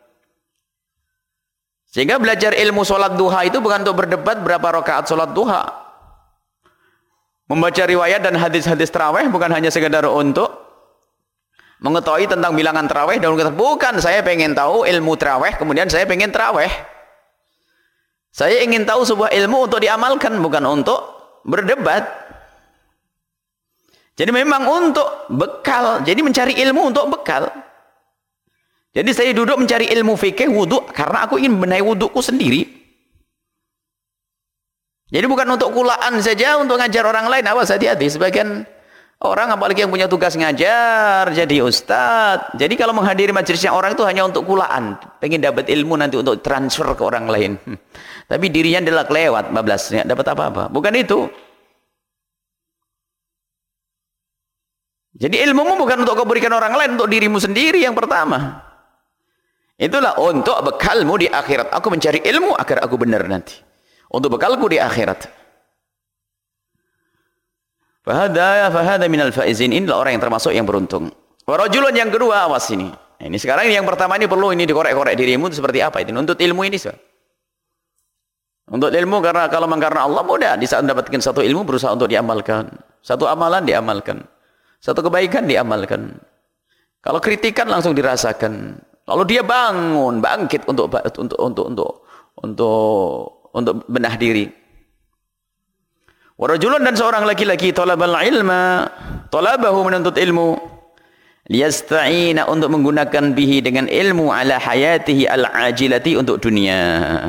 Sehingga belajar ilmu sholat duha itu bukan untuk berdebat berapa rakaat sholat duha. Membaca riwayat dan hadis-hadis tarawih bukan hanya sekedar untuk mengetahui tentang bilangan tarawih dan bukan, saya pengen tahu ilmu tarawih, kemudian saya pengen tarawih. Saya ingin tahu sebuah ilmu untuk diamalkan, bukan untuk berdebat. Jadi memang untuk bekal, jadi mencari ilmu untuk bekal. Jadi saya duduk mencari ilmu fikih wudu karena aku ingin benahi wuduku sendiri. Jadi bukan untuk kulaan saja, untuk ngajar orang lain. Awas, hati-hati. Sebagian orang apalagi yang punya tugas ngajar, jadi ustadz. Jadi kalau menghadiri majelisnya orang itu hanya untuk kulaan. Pengen dapat ilmu nanti untuk transfer ke orang lain. Tapi dirinya adalah kelewat, bablasnya. Dapat apa-apa. Bukan itu. Jadi ilmumu bukan untuk kau berikan orang lain, untuk dirimu sendiri yang pertama. Itulah untuk bekalmu di akhirat. Aku mencari ilmu agar aku benar nanti. Untuk bekalku di akhirat. Fahada minal faizin. Inilah orang yang termasuk yang beruntung. Warajulun yang kedua, awas ini. Ini sekarang yang pertama ini perlu ini dikorek-korek dirimu itu seperti apa itu. Untuk ilmu ini. Untuk ilmu karena Allah mudah. Di saat mendapatkan satu ilmu berusaha untuk diamalkan. Satu amalan diamalkan. Satu kebaikan diamalkan. Kalau kritikan langsung dirasakan. Lalu dia bangkit untuk benah diri. Warajulun dan seorang laki-laki talabal ilma, talabahu menuntut ilmu, liyasta'ina untuk menggunakan bihi dengan ilmu ala hayatihi al-ajilati untuk dunia.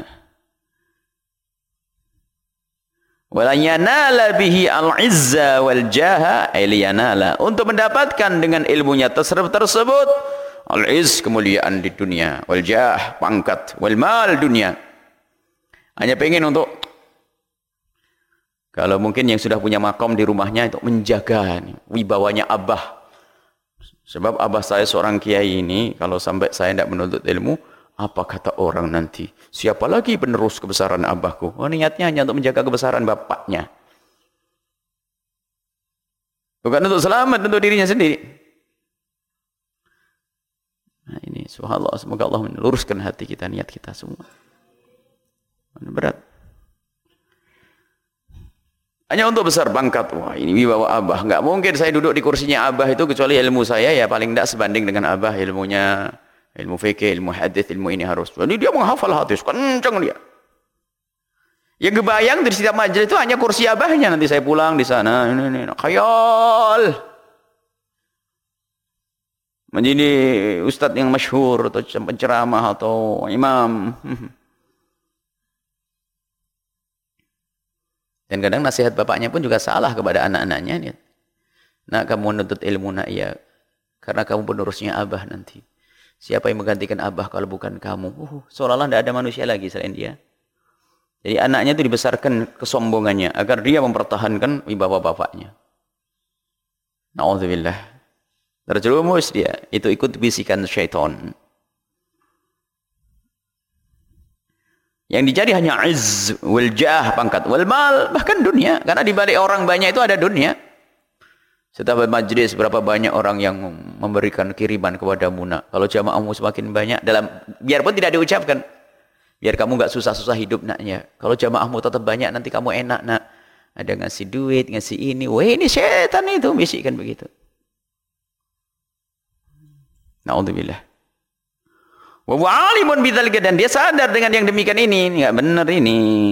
Wala yanala bihi al-izza wal jaha liyanala untuk mendapatkan dengan ilmunya tersebut al-izz kemuliaan di dunia, wal jah pangkat, wal mal dunia. Hanya pengen untuk kalau mungkin yang sudah punya makom di rumahnya itu menjaga wibawanya abah. Sebab abah saya seorang kiai ini, kalau sampai saya tidak menuntut ilmu, apa kata orang nanti? Siapa lagi penerus kebesaran abahku? Oh, niatnya hanya untuk menjaga kebesaran bapaknya. Bukan untuk selamat untuk dirinya sendiri. Nah ini, subhanallah, semoga Allah meluruskan hati kita, niat kita semua. Berat. Hanya untuk besar pangkat. Wah, ini wibawa abah. Enggak mungkin saya duduk di kursinya abah itu kecuali ilmu saya ya paling tidak sebanding dengan abah ilmunya. Ilmu fikih, ilmu hadis, ilmu ini harus. Jadi dia menghafal hadis, kencang dia. Ya kebayang di setiap majelis itu hanya kursi abahnya. Nanti saya pulang di sana. Ini khayal. Menjadi ustadz yang masyhur atau penceramah atau imam. Dan kadang nasihat bapaknya pun juga salah kepada anak-anaknya. Nak, kamu menuntut ilmu nak ya, karena kamu penerusnya abah nanti. Siapa yang menggantikan abah kalau bukan kamu? Seolah-olah tidak ada manusia lagi selain dia. Jadi anaknya itu dibesarkan kesombongannya agar dia mempertahankan wibawa bapaknya. Na'udzubillah. Terjerumus dia. Itu ikut bisikan syaitan. Yang dicari hanya izz, wal jah, pangkat, wal mal, bahkan dunia. Karena di balik orang banyak itu ada dunia. Setelah majlis berapa banyak orang yang memberikan kiriman kepadamu nak. Kalau jamaahmu semakin banyak, biarpun tidak diucapkan, biar kamu enggak susah-susah hidup naknya. Kalau jamaahmu tetap banyak, nanti kamu enak nak. Ada ngasih duit, ngasih ini. Wah ini setan itu, bisikkan begitu. Na'udzubillah. Wa alimun bidzalika, dan dia sadar dengan yang demikian ini enggak benar ini.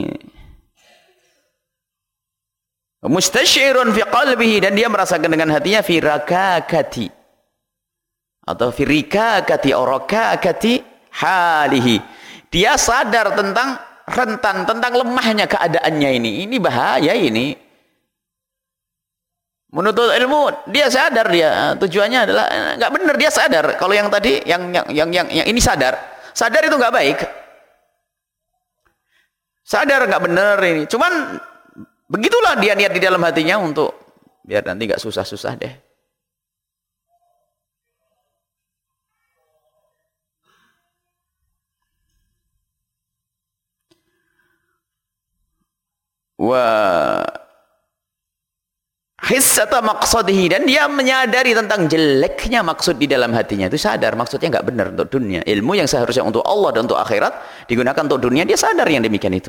Mustasyirun fi qalbihi, dan dia merasakan dengan hatinya fi rakakati atau fi rikakati orakakati halihi. Dia sadar tentang rentan, tentang lemahnya keadaannya ini. Ini bahaya ini. Menuntut ilmu, dia sadar dia tujuannya adalah enggak benar, dia sadar. Kalau yang tadi yang ini sadar itu enggak baik. Sadar enggak benar ini. Cuman begitulah dia niat di dalam hatinya untuk biar nanti enggak susah-susah deh. Wah hissata maqsadihi, dan dia menyadari tentang jeleknya maksud di dalam hatinya. Itu sadar maksudnya enggak benar untuk dunia. Ilmu yang seharusnya untuk Allah dan untuk akhirat digunakan untuk dunia, dia sadar yang demikian itu.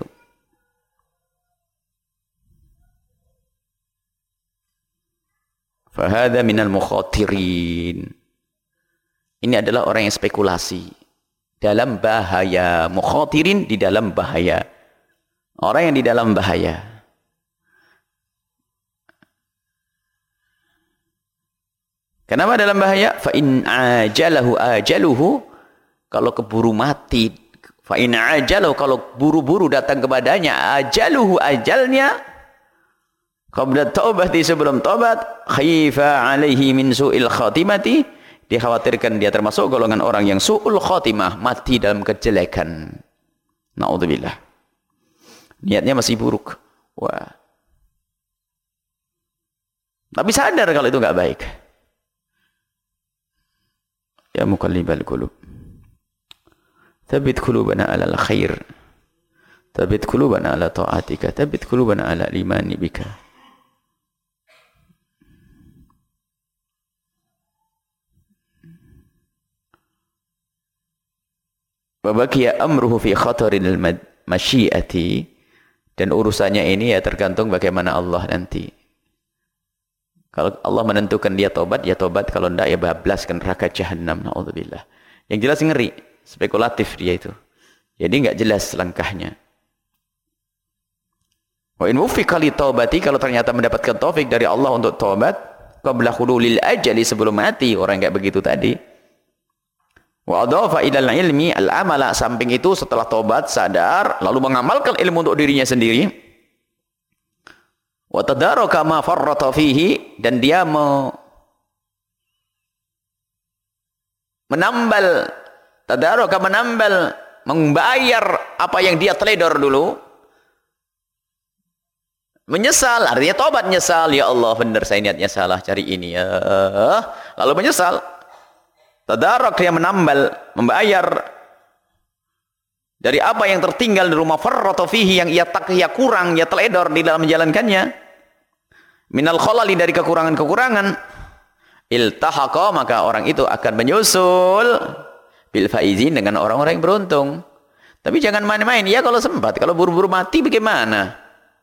Fahada minal mukhatirin. Ini adalah orang yang spekulasi dalam bahaya. Mukhatirin di dalam bahaya. Orang yang di dalam bahaya. Kenapa dalam bahaya? Fa in ajalahu ajaluhu, kalau keburu mati Fa in ajalu, kalau buru-buru datang kepadanya, ajaluhu, ajalnya, qabla taubati, sebelum taubat, khifa alaihi min su'il khatimati, dikhawatirkan dia termasuk golongan orang yang su'ul khatimah, mati dalam kejelekan. Na'udzubillah. Niatnya masih buruk. Wah. Tapi sadar kalau itu enggak baik. Ya muqallibal qulub, tsabbit qulubana 'alal khair, tsabbit qulubana 'ala ta'atika, tsabbit qulubana 'ala imani bika. Wa baqiya amruhu fi khataril masyiati, dan urusannya ini ya tergantung bagaimana Allah nanti. Kalau Allah menentukan dia tobat, ya tobat. Kalau tidak, ya bablas ke neraka jahanam. Na'udzubillah. Yang jelas ngeri. Spekulatif dia itu. Jadi enggak jelas langkahnya. Wa in wuffiqa li taubati, kalau ternyata mendapatkan taufik dari Allah untuk tobat, qabla khululil ajali, sebelum mati, orang enggak begitu tadi. Wa adhafa ilal ilmi al-amala, samping itu setelah tobat sadar, lalu mengamalkan ilmu untuk dirinya sendiri. Wa tadaraka ma farrata fihi, dan dia menambal, tadaraka menambal, membayar apa yang dia teledor dulu. Menyesal, artinya tobat, nyesal, ya Allah benar saya niatnya salah cari ini ya. Lalu menyesal. Tadarak, dia menambal, membayar dari apa yang tertinggal di rumah, farrata fihi, yang ia kurang, ia teledor di dalam menjalankannya. Minal khalali, dari kekurangan-kekurangan. Iltahaqa, maka orang itu akan menyusul bil faizin, dengan orang-orang yang beruntung. Tapi jangan main-main. Ya kalau sempat, kalau buru-buru mati bagaimana?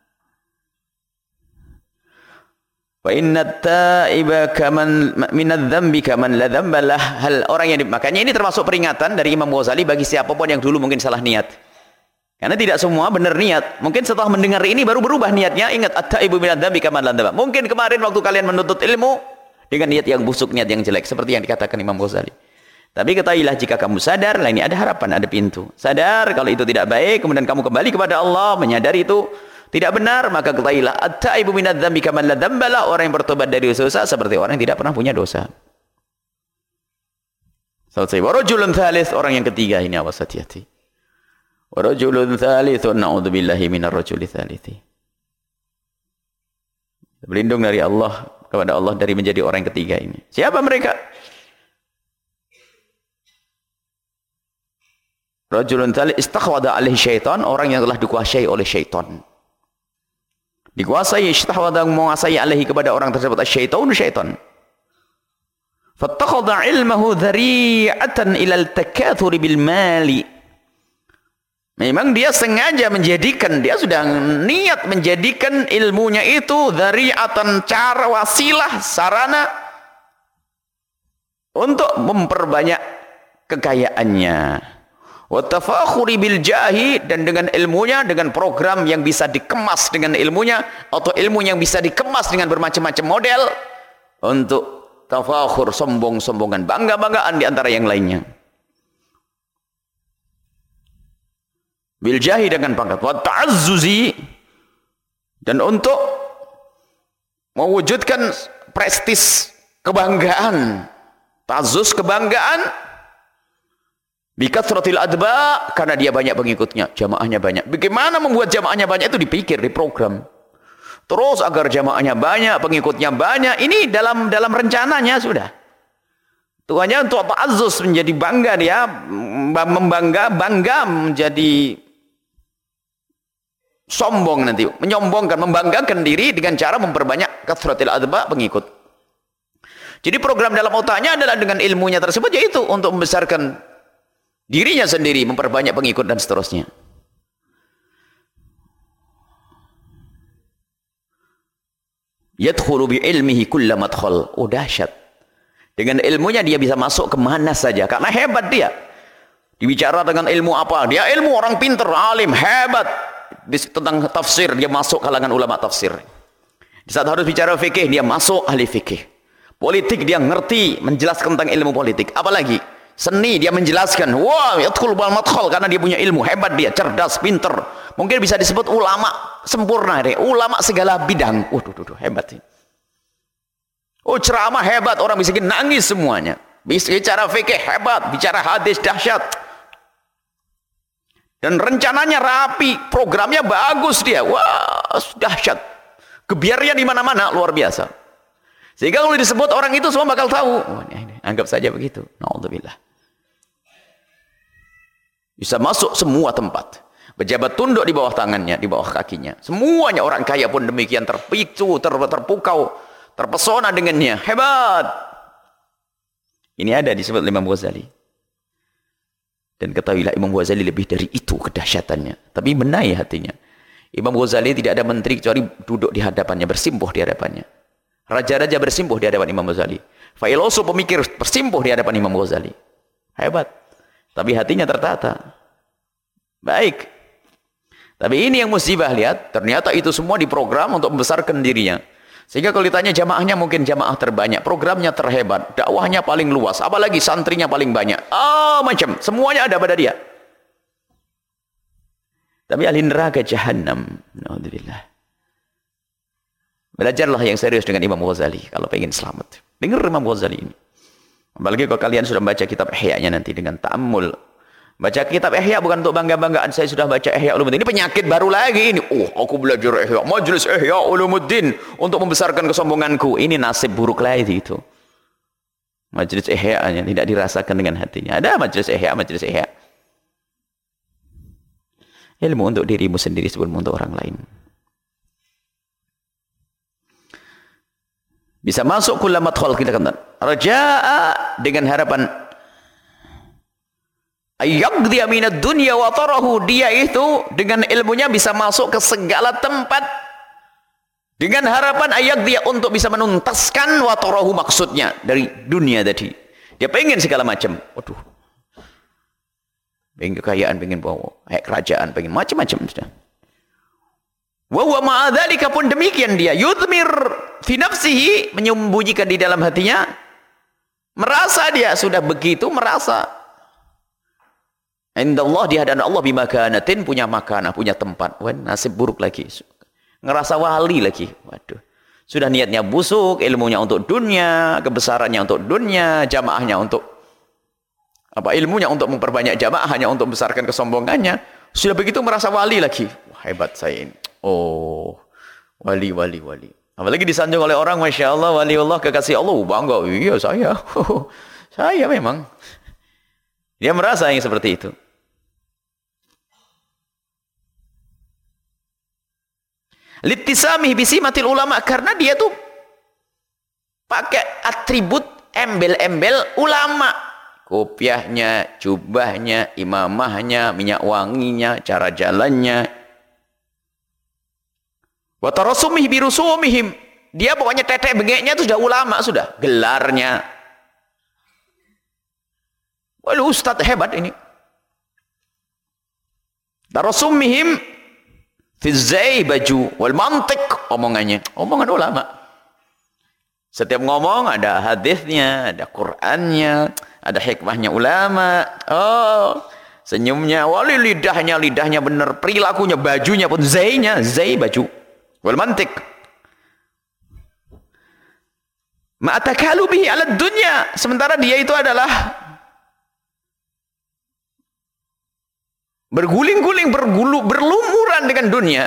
Wa inna ta'iba kaman minadz dzambi kaman la dzambalah. Hal orang yang makanya ini termasuk peringatan dari Imam Ghazali bagi siapapun yang dulu mungkin salah niat. Karena tidak semua benar niat. Mungkin setelah mendengar ini baru berubah niatnya. Ingat, at-ta'ibu minadz dzambi kaman la dzamba. Mungkin kemarin waktu kalian menuntut ilmu dengan niat yang busuk, niat yang jelek, seperti yang dikatakan Imam Ghazali. Tapi ketahuilah, jika kamu sadar, lah ini ada harapan, ada pintu. Sadar kalau itu tidak baik, kemudian kamu kembali kepada Allah, menyadari itu tidak benar, maka ketahuilah, at-ta'ibu minadz dzambi kaman la dzamba, orang yang bertobat dari dosa seperti orang yang tidak pernah punya dosa. Selesai. Wa rajulun tsalits, orang yang ketiga ini, awas hati-hati. Wa rajulun tsalits, na'udzubillahi minar rajuli tsalits. Berlindung dari Allah, kepada Allah dari menjadi orang yang ketiga ini. Siapa mereka? Rajulun tsalits istakhwada alaihi syaitan, orang yang telah dikuasai oleh syaitan. Dikuasai, istahwada, menguasai alaihi, kepada orang tersebut, syaitan. Fattakhadha ilmahu dhari'atan ilal takathuri bil mali. Memang dia sengaja menjadikan, dia sudah niat menjadikan ilmunya itu dhari'atan, cara, wasilah, sarana untuk memperbanyak kekayaannya. Wa tafakhuri bil jahi, dan dengan ilmunya, dengan program yang bisa dikemas dengan ilmunya, atau ilmu yang bisa dikemas dengan bermacam-macam model untuk tafakhur, sombong-sombongan, bangga-banggaan di antara yang lainnya. Bil jahi, dengan pangkat. Wa ta'azzuzi, dan untuk mewujudkan prestis, kebanggaan, ta'azzuz, kebanggaan. Bikathratil adba, karena dia banyak pengikutnya, jamaahnya banyak. Bagaimana membuat jamaahnya banyak itu dipikir, diprogram. Terus agar jamaahnya banyak, pengikutnya banyak, ini dalam rencananya sudah. Tujuannya untuk ta'azzuz, menjadi bangga dia, bangga menjadi sombong nanti, menyombongkan, membanggakan diri dengan cara memperbanyak kathratil adba, pengikut. Jadi program dalam otaknya adalah dengan ilmunya tersebut, yaitu untuk membesarkan dirinya sendiri, memperbanyak pengikut dan seterusnya. Yadkhulu bi ilmihi kulla madkhal. Oh dahsyat. Dengan ilmunya dia bisa masuk ke mana saja, karena hebat dia. Dibicara dengan ilmu apa? Dia ilmu orang pintar, alim, hebat. Tentang tafsir, dia masuk kalangan ulama tafsir. Di saat harus bicara fikih, dia masuk ahli fikih. Politik, dia ngerti, menjelaskan tentang ilmu politik. Apalagi seni, dia menjelaskan. Wah, yadkhul bal madkhal, karena dia punya ilmu, hebat dia, cerdas, pinter. Mungkin bisa disebut ulama sempurna deh, ulama segala bidang. Hebat sih. Oh, ceramah hebat, orang bisa nangis semuanya. Bicara fikih hebat, bicara hadis dahsyat. Dan rencananya rapi, programnya bagus dia. Wah, dahsyat. Gebiarnya di mana-mana luar biasa. Sehingga kalau disebut orang itu semua bakal tahu. Oh, ini, anggap saja begitu. Na'udzubillah. Bisa masuk semua tempat. Pejabat tunduk di bawah tangannya, di bawah kakinya. Semuanya, orang kaya pun demikian, terpicu, terpukau, terpesona dengannya. Hebat. Ini ada disebut Imam Ghazali. Dan ketahuilah Imam Ghazali lebih dari itu kedahsyatannya. Tapi benahi hatinya. Imam Ghazali tidak ada menteri kecuali duduk di hadapannya, bersimpuh di hadapannya. Raja-raja bersimpuh di hadapan Imam Ghazali. Filosof pemikir bersimpuh di hadapan Imam Ghazali. Hebat. Tapi hatinya tertata. Baik. Tapi ini yang musibah, lihat. Ternyata itu semua diprogram untuk membesarkan dirinya. Sehingga kalau ditanya jamaahnya, mungkin jamaah terbanyak. Programnya terhebat. Dakwahnya paling luas. Apalagi santrinya paling banyak. Macam. Semuanya ada pada dia. Tapi ahli neraka jahannam. Na'udzubillah. Belajarlah yang serius dengan Imam Ghazali. Kalau pengen selamat. Dengar Imam Ghazali ini. Apalagi kalau kalian sudah baca kitab Ihya-nya nanti dengan ta'ammul. Baca kitab Ihya bukan untuk bangga-banggaan. Saya sudah baca Ihya Ulumuddin. Ini penyakit baru lagi ini. Aku belajar Ihya. Majelis Ihya Ulumuddin. Untuk membesarkan kesombonganku. Ini nasib buruk lagi itu. Majelis Ihya-nya tidak dirasakan dengan hatinya. Ada majelis Ihya, majelis Ihya. Ilmu untuk dirimu sendiri sebelum untuk orang lain. Bisa masuk kulla madkhal, kita katakan raja'a, dengan harapan ayyaqdiya minad dunya wa tarahu, dia itu dengan ilmunya bisa masuk ke segala tempat dengan harapan ayyaqdiya, untuk bisa menuntaskan wa tarahu, maksudnya dari dunia tadi. Dia pengen segala macam. Waduh. Pengen kekayaan, pengen bawa kerajaan, pengen macam-macam sudah. Wa huwa ma'a dzalika, pun demikian dia yudmir fi nafsihi, menyembunyikan di dalam hatinya, merasa dia sudah begitu, merasa indallah, di hadapan Allah, bimakanatin, punya makanah, punya tempat. Wah, nasib buruk lagi, ngerasa wali lagi. Waduh, sudah niatnya busuk, ilmunya untuk dunia, kebesarannya untuk dunia, jamaahnya untuk ilmunya untuk memperbanyak jamaah, hanya untuk membesarkan kesombongannya. Sudah begitu merasa wali lagi. Wah, hebat saya ini. Oh, wali. Apalagi disanjung oleh orang, Masya Allah, waliullah, kekasih Allah, bangga. Iya, saya. Saya memang. Dia merasa yang seperti itu. Littisamih bisimatil ulama, karena dia tuh pakai atribut embel-embel ulama. Kopiahnya, jubahnya, imamahnya, minyak wanginya, cara jalannya. Wa tarasumih birusumihim, dia pokoknya tetek bengeknya itu sudah ulama, sudah gelarnya. Waduh, ustaz hebat ini. Tarasumihim fi zai baju wal mantiq, omongannya, omongan ulama. Setiap ngomong ada hadisnya, ada Qur'annya, ada hikmahnya ulama. Oh, senyumnya wali, lidahnya benar, perilakunya, bajunya pun zainya, zai baju. Wal mantiq ma'atakalubihi ala dunya, sementara dia itu adalah berguling-guling, berlumuran dengan dunia.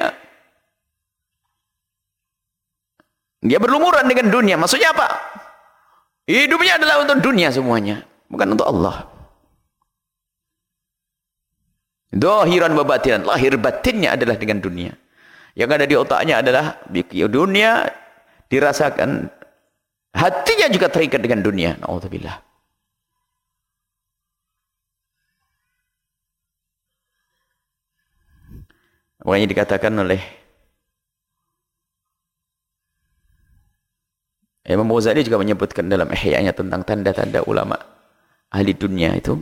Dia berlumuran dengan dunia. Maksudnya apa? Hidupnya adalah untuk dunia semuanya, bukan untuk Allah. Zahiran wa batinan, lahir batinnya adalah dengan dunia. Yang ada di otaknya adalah dunia, dirasakan, hatinya juga terikat dengan dunia. Na'udzubillah. Makanya dikatakan oleh Imam Ghazali juga menyebutkan dalam Ihya-nya tentang tanda-tanda ulama ahli dunia itu.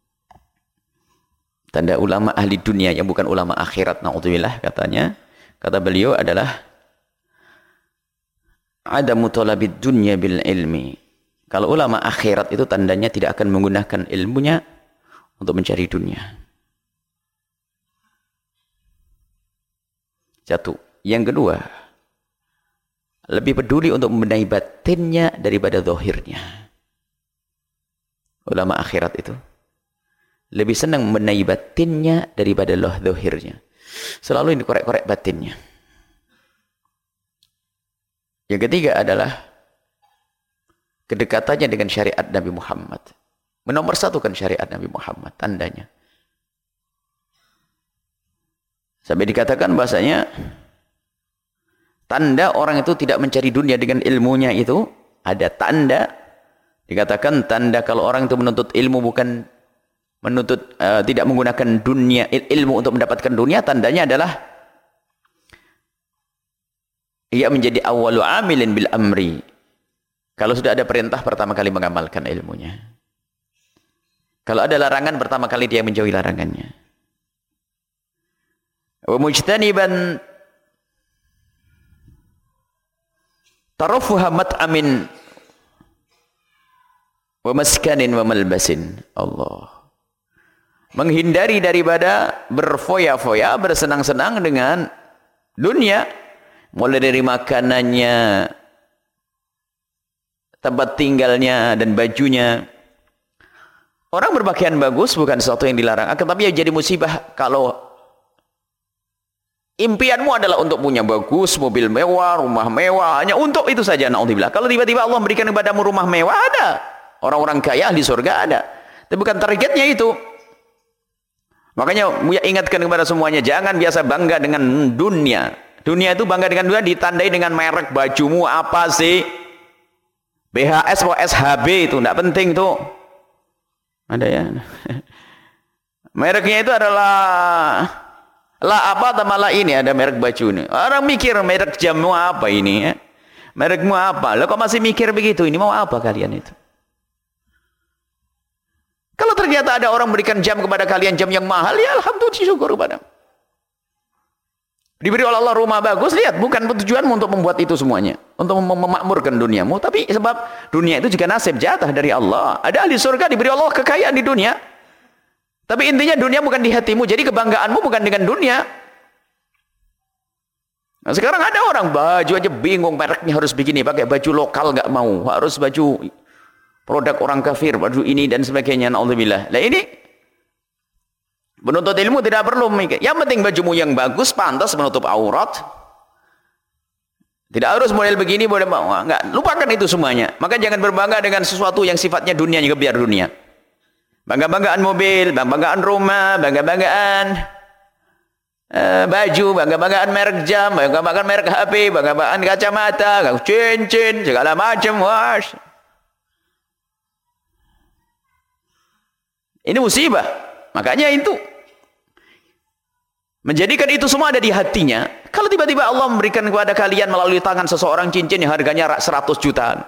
Tanda ulama ahli dunia yang bukan ulama akhirat, na'udzubillah, katanya. Kata beliau adalah adamu talabid dunya bil ilmi, Kalau ulama akhirat itu tandanya tidak akan menggunakan ilmunya untuk mencari dunia. Satu. Yang kedua, lebih peduli untuk membenahi batinnya daripada zahirnya. Ulama akhirat itu lebih senang membenahi batinnya daripada zahirnya. Selalu ini korek-korek batinnya. Yang ketiga adalah kedekatannya dengan syariat Nabi Muhammad. Menomorsatukan syariat Nabi Muhammad, tandanya. Sampai dikatakan bahasanya, tanda orang itu tidak mencari dunia dengan ilmunya itu, ada tanda. Dikatakan tanda kalau orang itu menuntut ilmu bukan menuntut, tidak menggunakan dunia, ilmu untuk mendapatkan dunia, tandanya adalah ia menjadi awwalu amilin bil amri. Kalau sudah ada perintah, pertama kali mengamalkan ilmunya. Kalau ada larangan, pertama kali dia menjauhi larangannya. Wa mujtaniban tarafuha mat'amin wa maskanin wa malbasin. Allah. Menghindari daripada berfoya-foya, bersenang-senang dengan dunia. Mulai dari makanannya, tempat tinggalnya, dan bajunya. Orang berpakaian bagus bukan sesuatu yang dilarang. Tapi yang jadi musibah kalau impianmu adalah untuk punya bagus, mobil mewah, rumah mewah, hanya untuk itu saja. Na'udzubillah. Kalau tiba-tiba Allah memberikan kepadamu rumah mewah, ada. Orang-orang kaya di surga ada. Tapi bukan targetnya itu. Makanya Buya ingatkan kepada semuanya, jangan biasa bangga dengan dunia. Dunia itu bangga dengan dunia ditandai dengan merek bajumu apa sih? BHS atau SHB itu tidak penting tuh. Ada ya. Mereknya itu adalah lah apa atau malah ini ada merek baju ini. Orang mikir merek jammu apa ini ya? Merekmu apa? Lo kok masih mikir begitu? Ini mau apa kalian itu? Kalau ternyata ada orang berikan jam kepada kalian, jam yang mahal, ya alhamdulillah syukur kepada. Diberi oleh Allah rumah bagus, lihat, bukan tujuanmu untuk membuat itu semuanya, untuk memakmurkan duniamu, tapi sebab dunia itu juga nasib jatah dari Allah. Ada ahli surga diberi Allah kekayaan di dunia, tapi intinya dunia bukan di hatimu, jadi kebanggaanmu bukan dengan dunia. Nah, sekarang ada orang baju aja bingung, mereknya harus begini, pakai baju lokal nggak mau, harus baju produk orang kafir, baju ini dan sebagainya. Na'udzubillah. Nah ini penuntut ilmu tidak perlu mikir. Yang penting bajumu yang bagus, pantas menutup aurat. Tidak harus model begini, boleh enggak. Lupakan itu semuanya. Maka jangan berbangga dengan sesuatu yang sifatnya dunia, juga biar dunia. Bangga-banggaan mobil, bangga-banggaan rumah, bangga-banggaan baju, bangga-banggaan merek jam, bangga-banggaan merek HP, bangga-banggaan kacamata, cincin, segala macam. Ini musibah. Makanya itu menjadikan itu semua ada di hatinya. Kalau tiba-tiba Allah memberikan kepada kalian melalui tangan seseorang cincin yang harganya 100 jutaan.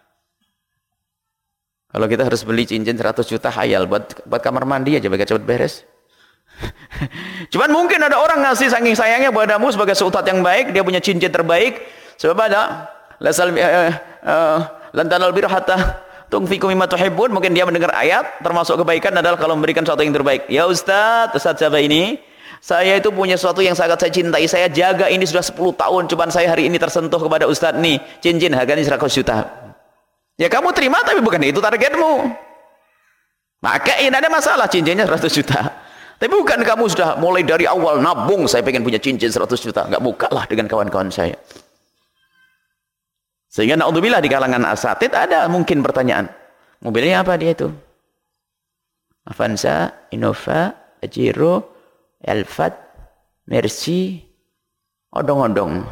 Kalau kita harus beli cincin 100 juta, hayal buat kamar mandi aja biar cepat beres. Cuman mungkin ada orang ngasih saking sayangnya padamu sebagai ustaz yang baik, dia punya cincin terbaik. Sebab ada lantanal birra hatta tunfiqu mimma tuhibbun. Mungkin dia mendengar ayat, termasuk kebaikan adalah kalau memberikan sesuatu yang terbaik. Ya Ustaz siapa ini? Saya itu punya sesuatu yang sangat saya cintai, saya jaga ini sudah 10 tahun, cuman saya hari ini tersentuh kepada Ustaz nih, cincin harganya 100 juta. Ya kamu terima, tapi bukan itu targetmu. Maka ini ada masalah, cincinnya 100 juta. Tapi bukan kamu sudah mulai dari awal nabung, saya pengen punya cincin 100 juta. Enggak, bukalah dengan kawan-kawan saya. Sehingga na'udzubillah di kalangan asatid ada mungkin pertanyaan. Mobilnya apa dia itu? Avanza, Innova, Pajero, Alphard, Mercy, odong-odong.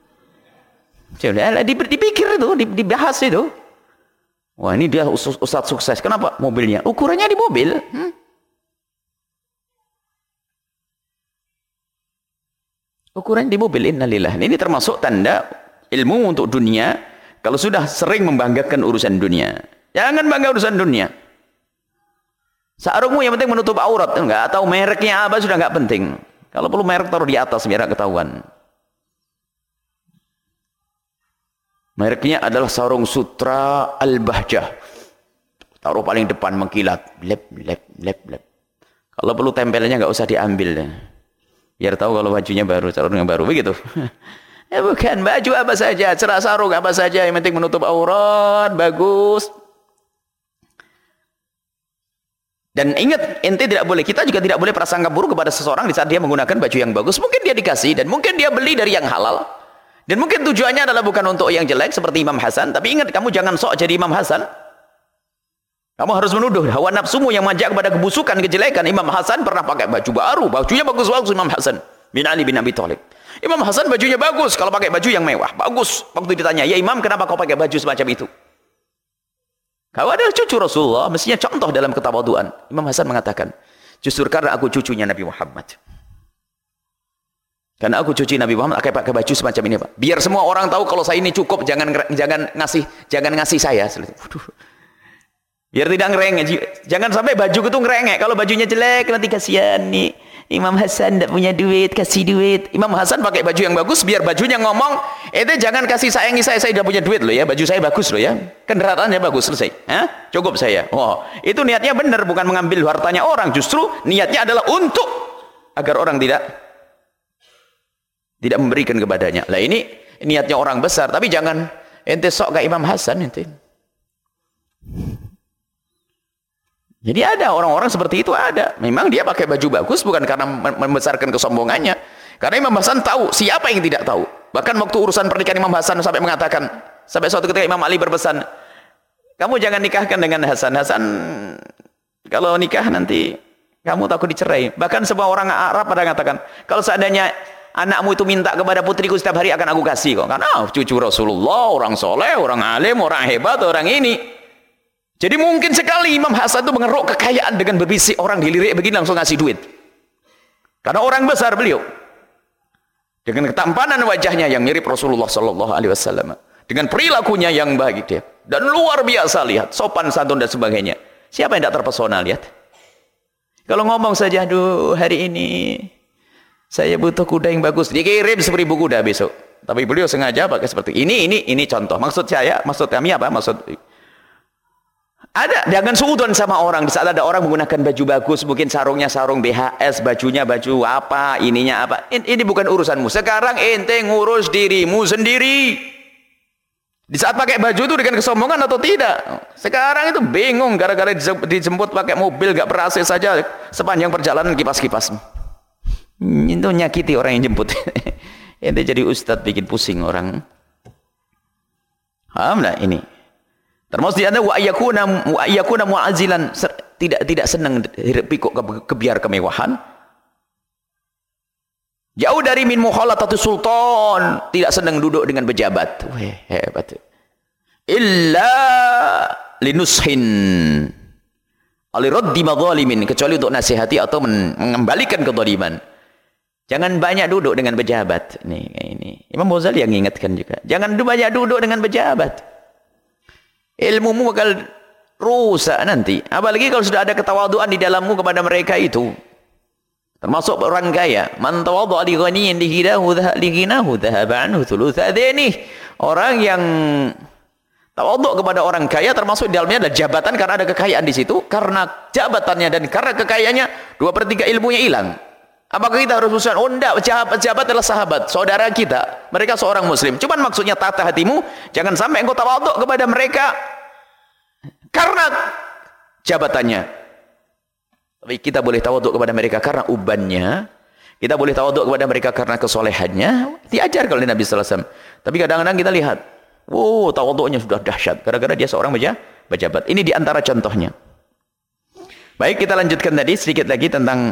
Sudah dipikir itu, dibahas itu. Wah, ini dia ustaz sukses. Kenapa? Mobilnya. Ukurannya di mobil. Ukurannya di mobil. Innalillah. Ini termasuk tanda ilmu untuk dunia. Kalau sudah sering membanggakan urusan dunia, jangan bangga urusan dunia. Sarungmu yang penting menutup aurat, enggak tahu mereknya apa sudah enggak penting. Kalau perlu merek taruh di atas biar ketahuan. Mereknya adalah sarung sutra Al-Bahjah. Taruh paling depan mengkilat. Lep, lep, lep, lep. Kalau perlu tempelnya nggak usah diambil. Biar tahu kalau bajunya baru, sarung yang baru. Begitu. Ya bukan, baju apa saja, cerah sarung apa saja, yang penting menutup aurat, bagus. Dan ingat, ente tidak boleh, kita juga tidak boleh prasangka buruk kepada seseorang di saat dia menggunakan baju yang bagus. Mungkin dia dikasih, dan mungkin dia beli dari yang halal. Dan mungkin tujuannya adalah bukan untuk yang jelek seperti Imam Hasan. Tapi ingat, kamu jangan sok jadi Imam Hasan. Kamu harus menuduh hawa nafsumu yang mengajak kepada kebusukan, kejelekan. Imam Hasan pernah pakai baju baru, bajunya bagus-bagus. Imam Hasan bin Ali bin Abi Thalib. Imam Hasan bajunya bagus kalau pakai baju yang mewah, bagus. Waktu ditanya, ya Imam, kenapa kau pakai baju semacam itu? Kau adalah cucu Rasulullah, mestinya contoh dalam ketawaduan. Imam Hasan mengatakan, justru karena aku cucunya Nabi Muhammad. Karena aku cucu Nabi Muhammad, akan pakai baju semacam ini, Pak. Biar semua orang tahu kalau saya ini cukup, jangan ngasih saya. Biar tidak ngerengek. Jangan sampai baju itu ngerengek. Kalau bajunya jelek, nanti kasihan nih. Imam Hasan tidak punya duit, kasih duit. Imam Hasan pakai baju yang bagus, biar bajunya ngomong, itu jangan kasih sayangi saya tidak punya duit loh ya. Baju saya bagus loh ya. Kendaraannya bagus, selesai. Hah? Cukup saya. Oh, itu niatnya benar, bukan mengambil hartanya orang. Justru niatnya adalah untuk agar orang tidak memberikan kepadanya. Lah ini niatnya orang besar, tapi jangan ente sok kayak Imam Hasan ente. Jadi ada orang-orang seperti itu ada. Memang dia pakai baju bagus bukan karena membesarkan kesombongannya. Karena Imam Hasan tahu siapa yang tidak tahu. Bahkan waktu urusan pernikahan Imam Hasan sampai mengatakan, sampai suatu ketika Imam Ali berpesan, kamu jangan nikahkan dengan Hasan. Hasan kalau nikah nanti kamu takut dicerai. Bahkan sebuah orang Arab pada mengatakan, kalau seandainya anakmu itu minta kepada putriku setiap hari akan aku kasih kok. Karena cucu Rasulullah, orang soleh, orang alim, orang hebat, orang ini. Jadi mungkin sekali Imam Hasan itu mengeruk kekayaan dengan berbisik orang dilirik begini langsung ngasih duit. Karena orang besar beliau. Dengan ketampanan wajahnya yang mirip Rasulullah sallallahu alaihi wasallam. Dengan perilakunya yang baik dia. Dan luar biasa lihat, sopan santun dan sebagainya. Siapa yang tidak terpesona lihat? Kalau ngomong saja, aduh hari ini saya butuh kuda yang bagus, dikirim 1000 kuda besok. Tapi beliau sengaja pakai seperti ini contoh. Maksud kami apa? Ada, jangan suudon sama orang. Di saat ada orang menggunakan baju bagus, mungkin sarungnya sarung BHS, bajunya baju apa, ininya apa. Ini bukan urusanmu. Sekarang ente ngurus dirimu sendiri. Di saat pakai baju itu dengan kesombongan atau tidak? Sekarang itu bingung gara-gara dijemput pakai mobil gak ber-AC saja sepanjang perjalanan kipas-kipas. Itu nyakiti orang yang jemput. Ente jadi ustadz bikin pusing orang. Paham lah ini? Termasuk di antara wa ayyakuna mu'azilan, tidak senang pikuk kebiar kemewahan. Jauh dari min mukhalatati sultan, tidak senang duduk dengan pejabat. Wah, hebat. Illa linushin aliraddi madzalimin, kecuali untuk nasihati atau mengembalikan kezaliman. Jangan banyak duduk dengan pejabat. Ini Imam Ghazali yang ingatkan juga. Jangan banyak duduk dengan pejabat. Ilmumu bakal rusak nanti. Apalagi kalau sudah ada ketawaduan di dalammu kepada mereka itu. Termasuk orang kaya. Man tawaddu'a li ghaniyin lighinahu dhahaba anhu thulutha dinihi. Orang yang tawaddu' kepada orang kaya termasuk di dalamnya ada jabatan karena ada kekayaan di situ. Karena jabatannya dan karena kekayaannya 2/3 ilmunya hilang. Apakah kita harus usaha? Oh enggak, pejabat adalah sahabat, saudara kita. Mereka seorang muslim. Cuman maksudnya tata hatimu, jangan sampai engkau tawaduk kepada mereka karena jabatannya. Tapi kita boleh tawaduk kepada mereka karena ubannya. Kita boleh tawaduk kepada mereka karena kesolehannya. Diajar oleh Nabi sallallahu alaihi wasallam. Tapi kadang-kadang kita lihat, wow, tawaduknya sudah dahsyat gara-gara dia seorang pejabat. Ini diantara contohnya. Baik, kita lanjutkan tadi sedikit lagi tentang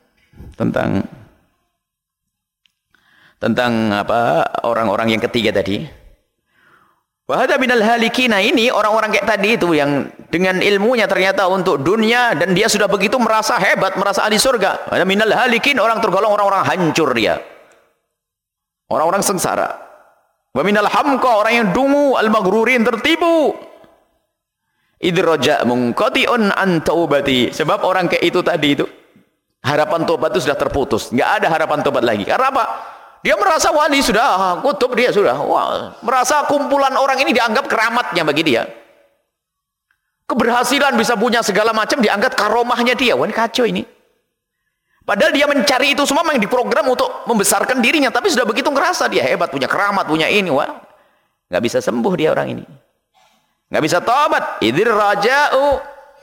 apa orang-orang yang ketiga tadi. Wahada minal halikina, ini orang-orang kayak tadi itu yang dengan ilmunya ternyata untuk dunia dan dia sudah begitu merasa hebat, merasa ahli surga. Wahada minal halikin, orang tergolong orang-orang hancur dia. Orang-orang sengsara. Wa minal hamqa, orang yang dungu, al-maghrurin, tertipu. Idraja munqati'un an taubati. Sebab orang kayak itu tadi itu harapan tobat itu sudah terputus. Enggak ada harapan tobat lagi. Karena apa? Dia merasa wali sudah, kutub dia sudah. Wah, merasa kumpulan orang ini dianggap keramatnya bagi dia. Keberhasilan bisa punya segala macam dianggap karomahnya dia. Wah, ini kacau ini. Padahal dia mencari itu semua yang diprogram untuk membesarkan dirinya, tapi sudah begitu ngerasa dia hebat, punya keramat, punya ini. Wah, nggak bisa sembuh dia orang ini. Nggak bisa tobat. Idzir raja'u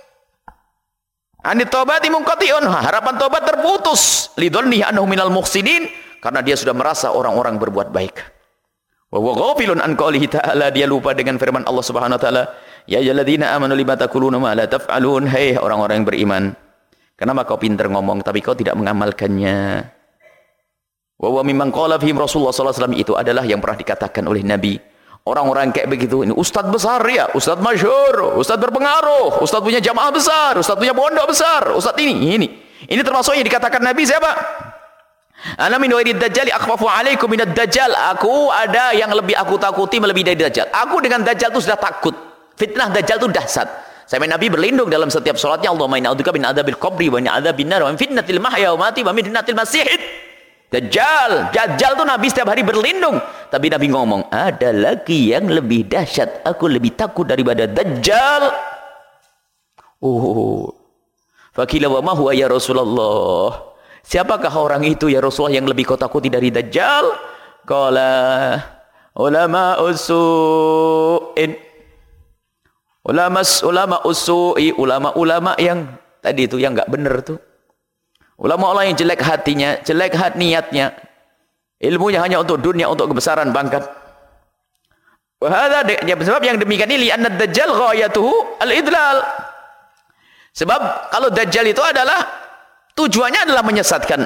anit tobati munqati'un. Harapan tobat terputus. Lidhonnihi annahu minal muhsinin. Karena dia sudah merasa orang-orang berbuat baik. Wa huwa ghafilun an qoulihi ta'ala, dia lupa dengan firman Allah Subhanahu wa taala, ya ayyuhalladzina amanu lima taquluna ma la taf'alun. Hei orang-orang yang beriman, kenapa kau pintar ngomong tapi kau tidak mengamalkannya? Wa huwa mimman qala fihim Rasulullah sallallahu alaihi wasallam, itu adalah yang pernah dikatakan oleh Nabi. Orang-orang kayak begitu, ini ustadz besar ya, ustadz masyhur, ustadz berpengaruh, ustadz punya jamaah besar, ustadz punya pondok besar, ustadz ini termasuk yang dikatakan Nabi siapa? Ana min wa'idid dajjal akhwafu alaikum minad dajjal. Aku ada yang lebih aku takuti melebihi dari dajjal. Aku dengan dajjal itu sudah takut. Fitnah dajjal itu dahsyat. Sampai Nabi berlindung dalam setiap salatnya, Allahumma inni a'udzubika min adzabil qabri wa min adzabin nar wa min fitnatil mahya wa mati wa min fitnatil masiihid dajjal. Dajjal itu Nabi setiap hari berlindung. Tapi Nabi ngomong, ada lagi yang lebih dahsyat. Aku lebih takut daripada dajjal. Faqila wa ma huwa ya Rasulullah? Siapakah orang itu ya Rasulullah yang lebih kau takuti dari dajjal? Qala ulama usu'in. Ulama usu'i, ulama yang tadi itu yang enggak benar tuh. Ulama-ulama yang jelek hatinya, jelek niatnya. Ilmunya hanya untuk dunia, untuk kebesaran pangkat. Wa hadza sebab yang demikian ini li'anna dajjal ghayatuhu al-idlal. Sebab kalau dajjal itu adalah tujuannya adalah menyesatkan.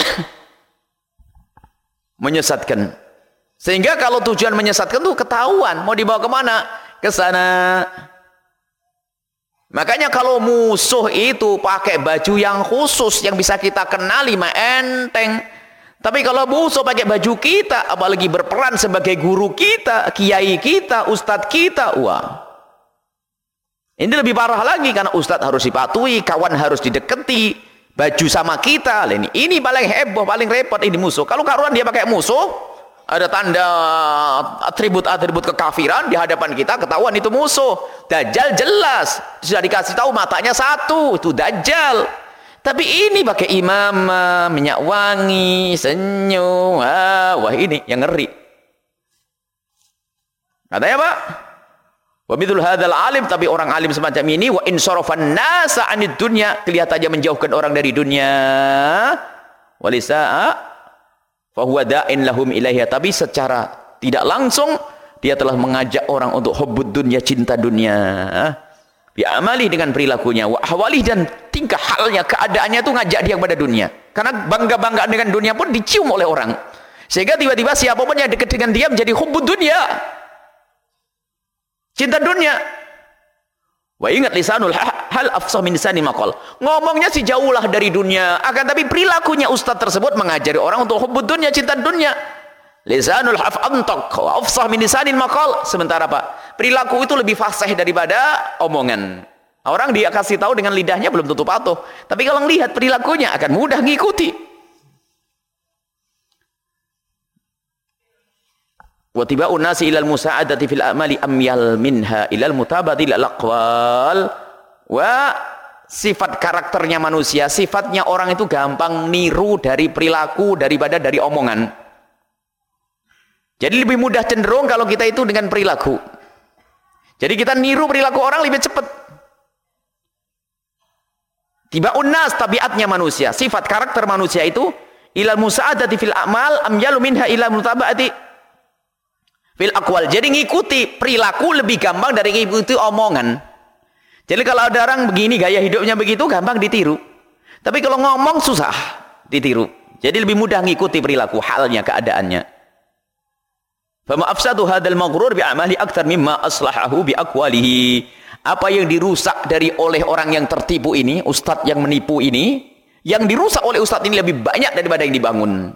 Menyesatkan. Sehingga kalau tujuan menyesatkan itu ketahuan. Mau dibawa kemana? Ke sana. Makanya kalau musuh itu pakai baju yang khusus, yang bisa kita kenali, mah enteng. Tapi kalau musuh pakai baju kita, apalagi berperan sebagai guru kita, kiai kita, ustadz kita, wah. Ini lebih parah lagi, karena ustadz harus dipatuhi, kawan harus dideketi. Baju sama kita, ini paling heboh, paling repot ini musuh. Kalau karuan dia pakai musuh, ada tanda atribut-atribut kekafiran di hadapan kita, ketahuan itu musuh. Dajjal jelas, sudah dikasih tahu matanya satu, itu Dajjal. Tapi ini pakai imamah, minyak wangi, senyum, wah ini yang ngeri. Katanya Pak? Wa mithul hadzal alim, tapi orang alim semacam ini wa in sarafan nasa 'anid dunya, kelihatannya menjauhkan orang dari dunia. Walisa fa huwa da'in lahum ilaiha, tapi secara tidak langsung dia telah mengajak orang untuk hubbud dunya, cinta dunia. Bi amali, dengan perilakunya, wa ahwali, dan tingkah halnya, keadaannya itu ngajak dia kepada dunia. Karena bangga-banggaan dengan dunia pun dicium oleh orang. Sehingga tiba-tiba siapapun yang dekat dengan dia menjadi hubbud dunya. Cinta dunia. Wah, ingat lisanul hal afsah min lisani maqal. Ngomongnya sih jauhlah dari dunia, akan tapi perilakunya ustaz tersebut mengajari orang untuk hubbud dunia, cinta dunia. Lisanul haf antaq wa afsah min lisanil maqal. Sementara Pak, perilaku itu lebih fasih daripada omongan. Orang dia kasih tahu dengan lidahnya belum tentu patuh, tapi kalau melihat perilakunya akan mudah ngikuti. Wa tiba'un nasi ilal musa'adati fil a'mali amyal minha ilal mutabati lil aqwal. Wa sifat karakternya manusia, sifatnya orang itu gampang niru dari perilaku daripada dari omongan. Jadi lebih mudah cenderung kalau kita itu dengan perilaku. Jadi kita niru perilaku orang lebih cepat. Tiba'un nas, tabiatnya manusia, sifat karakter manusia itu ilal musa'adati fil a'mal amyalu minha ilal mutabati fil aqwal. Jadi ngikuti perilaku lebih gampang dari ngikuti omongan. Jadi kalau ada orang begini, gaya hidupnya begitu, gampang ditiru. Tapi kalau ngomong susah ditiru. Jadi lebih mudah ngikuti perilaku, halnya, keadaannya. Fama afsadu hadzal maghrur bi amali aktsar mimma aslahahu bi aqwalihi. Apa yang dirusak oleh orang yang tertipu ini, ustadz yang menipu ini, yang dirusak oleh ustadz ini lebih banyak daripada yang dibangun.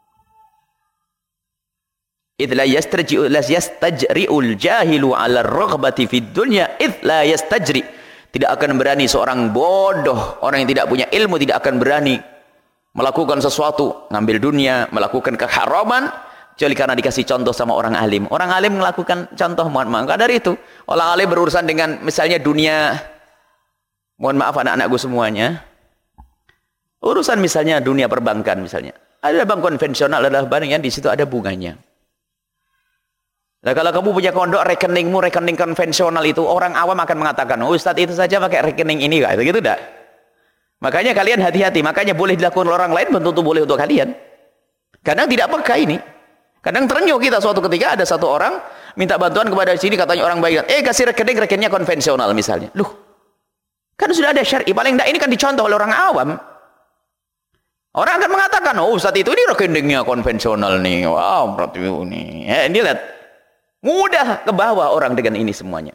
idh la yastajri'ul jahilu 'ala ar-raghbati fid dunya idh la yastajri. Tidak akan berani seorang bodoh, orang yang tidak punya ilmu tidak akan berani melakukan sesuatu, ngambil dunia, melakukan keharaman, kecuali karena dikasih contoh sama orang alim. Orang alim melakukan contoh, maka dari itu orang alim berurusan dengan misalnya dunia, mohon maaf anak-anakku semuanya, urusan misalnya dunia perbankan misalnya. Ada bank konvensional, adalah bank yang di situ ada bunganya. Nah, kalau kamu punya pondok, rekeningmu rekening konvensional itu, orang awam akan mengatakan, oh, Ustadz itu saja pakai rekening ini, gitu enggak? Makanya kalian hati-hati, makanya boleh dilakukan orang lain, belum tentu boleh untuk kalian. Kadang tidak peka ini. Kadang terenyuh kita suatu ketika ada satu orang minta bantuan kepada sini, katanya orang baik, kasih rekeningnya konvensional misalnya. Loh, kan sudah ada syar'i, paling enggak ini kan dicontoh oleh orang awam. Orang akan mengatakan, oh, Ustadz itu ini rekeningnya konvensional nih. Wow, berarti ini. Ini lihat. Mudah ke bawah orang dengan ini semuanya.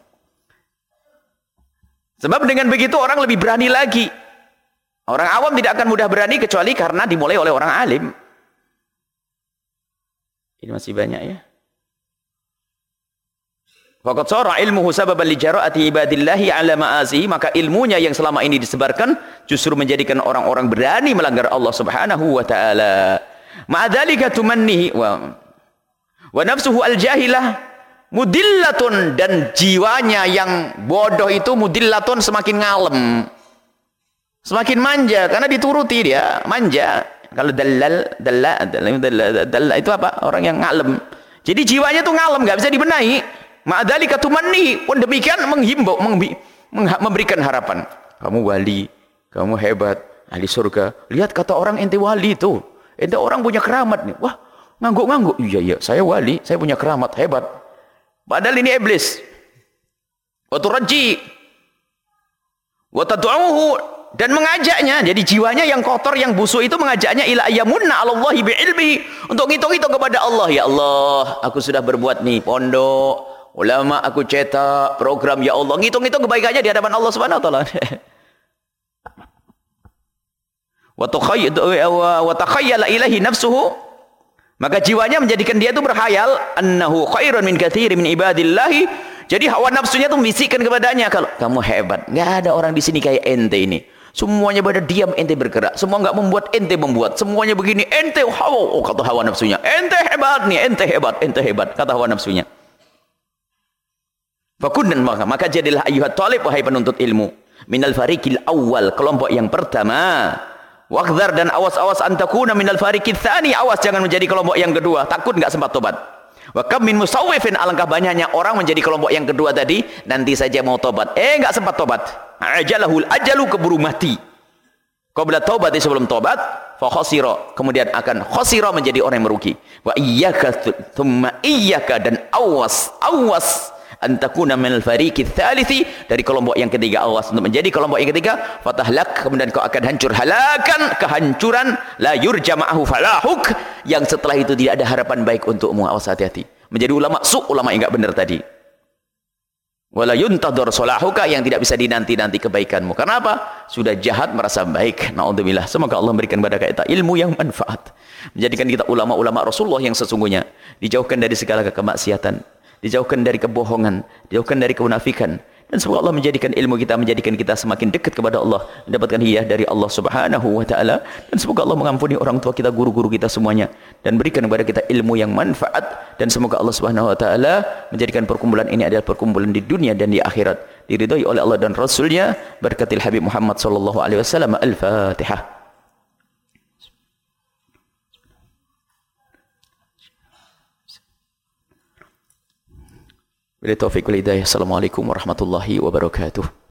Sebab dengan begitu orang lebih berani lagi. Orang awam tidak akan mudah berani kecuali karena dimulai oleh orang alim. Ini masih banyak ya. Faqad shara ilmuhu sababan li jara'ati ibadillahi 'ala ma'asi, maka ilmunya yang selama ini disebarkan justru menjadikan orang-orang berani melanggar Allah Subhanahu wa taala. Ma'adzalika tumannihi wa nafsuhu al-jahilah mudillatun, dan jiwanya yang bodoh itu mudillatun, semakin ngalem, semakin manja karena dituruti dia manja. Kalau dallal itu apa? Orang yang ngalem. Jadi jiwanya itu ngalem, nggak bisa dibenahi. Ma'adzalika tumanni, pun demikian menghimbau, memberikan harapan. Kamu wali, kamu hebat, ahli surga. Lihat kata orang ente wali itu, ente orang punya keramat nih. Wah, ngangguk-ngangguk. Iya, saya wali, saya punya keramat, hebat. Padahal ini iblis. Wa turji wa tad'uhu, dan mengajaknya. Jadi jiwanya yang kotor, yang busuk itu mengajaknya ila ayamunna 'alallahi bi'ilmihi, untuk ngitung-ngitung kepada Allah. Ya Allah, aku sudah berbuat nih pondok, ulama aku cetak, program, ya Allah, ngitung-ngitung kebaikannya di hadapan Allah Subhanahu wa taala. Wa takhayyala ilahi nafsuhu, maka jiwanya menjadikan dia itu berhayal annahu khairun min katsirin min ibadillahi. Jadi hawa nafsunya itu membisikkan kepadanya, kalau kamu hebat, nggak ada orang di sini kayak ente ini. Semuanya pada diam, ente bergerak. Semua nggak membuat, ente membuat. Semuanya begini, ente hawa. Oh, kata hawa nafsunya, ente hebat nih, ente hebat, ente hebat, kata hawa nafsunya. Fakunan, maka jadilah ayyuhat talib, wahai penuntut ilmu, minal fariqil awal, kelompok yang pertama. Waqdhar, dan awas-awas antakuna minal fariqits tsani, awas jangan menjadi kelompok yang kedua, takut enggak sempat tobat. Wa kam min musawwifin, alangkah banyaknya orang menjadi kelompok yang kedua tadi, nanti saja mau tobat, enggak sempat tobat. Ajalahul ajalu, keburu mati. Qabla taubat, sebelum tobat, fa khasira, kemudian akan khasira, menjadi orang yang merugi. Wa iyyaka tsumma iyyaka, dan awas antakuna minal fariqits tsalisi, dari kelompok yang ketiga, awas untuk menjadi kelompok yang ketiga. Fatahlak, kemudian kau akan hancur, halakan, kehancuran, la yurja ma'ahu falahuk, yang setelah itu tidak ada harapan baik untukmu. Awas, hati-hati menjadi ulama ulama yang enggak benar tadi. Wala yuntadhar salahuka, yang tidak bisa dinanti-nanti kebaikanmu. Karena apa? Sudah jahat merasa baik. Naudzubillah. Semoga Allah memberikan kepada kita ilmu yang manfaat, menjadikan kita ulama-ulama Rasulullah yang sesungguhnya, dijauhkan dari segala kemaksiatan, dijauhkan dari kebohongan, dijauhkan dari kemunafikan, dan semoga Allah menjadikan ilmu kita, menjadikan kita semakin dekat kepada Allah, mendapatkan hidayah dari Allah Subhanahu wa taala, dan semoga Allah mengampuni orang tua kita, guru-guru kita semuanya, dan berikan kepada kita ilmu yang manfaat, dan semoga Allah Subhanahu wa taala menjadikan perkumpulan ini adalah perkumpulan di dunia dan di akhirat, diridhai oleh Allah dan Rasulnya, berkatil Habib Muhammad sallallahu alaihi wasallam. Al-Fatihah. Bila taufiq wal hidayah. Assalamualaikum warahmatullahi wabarakatuh.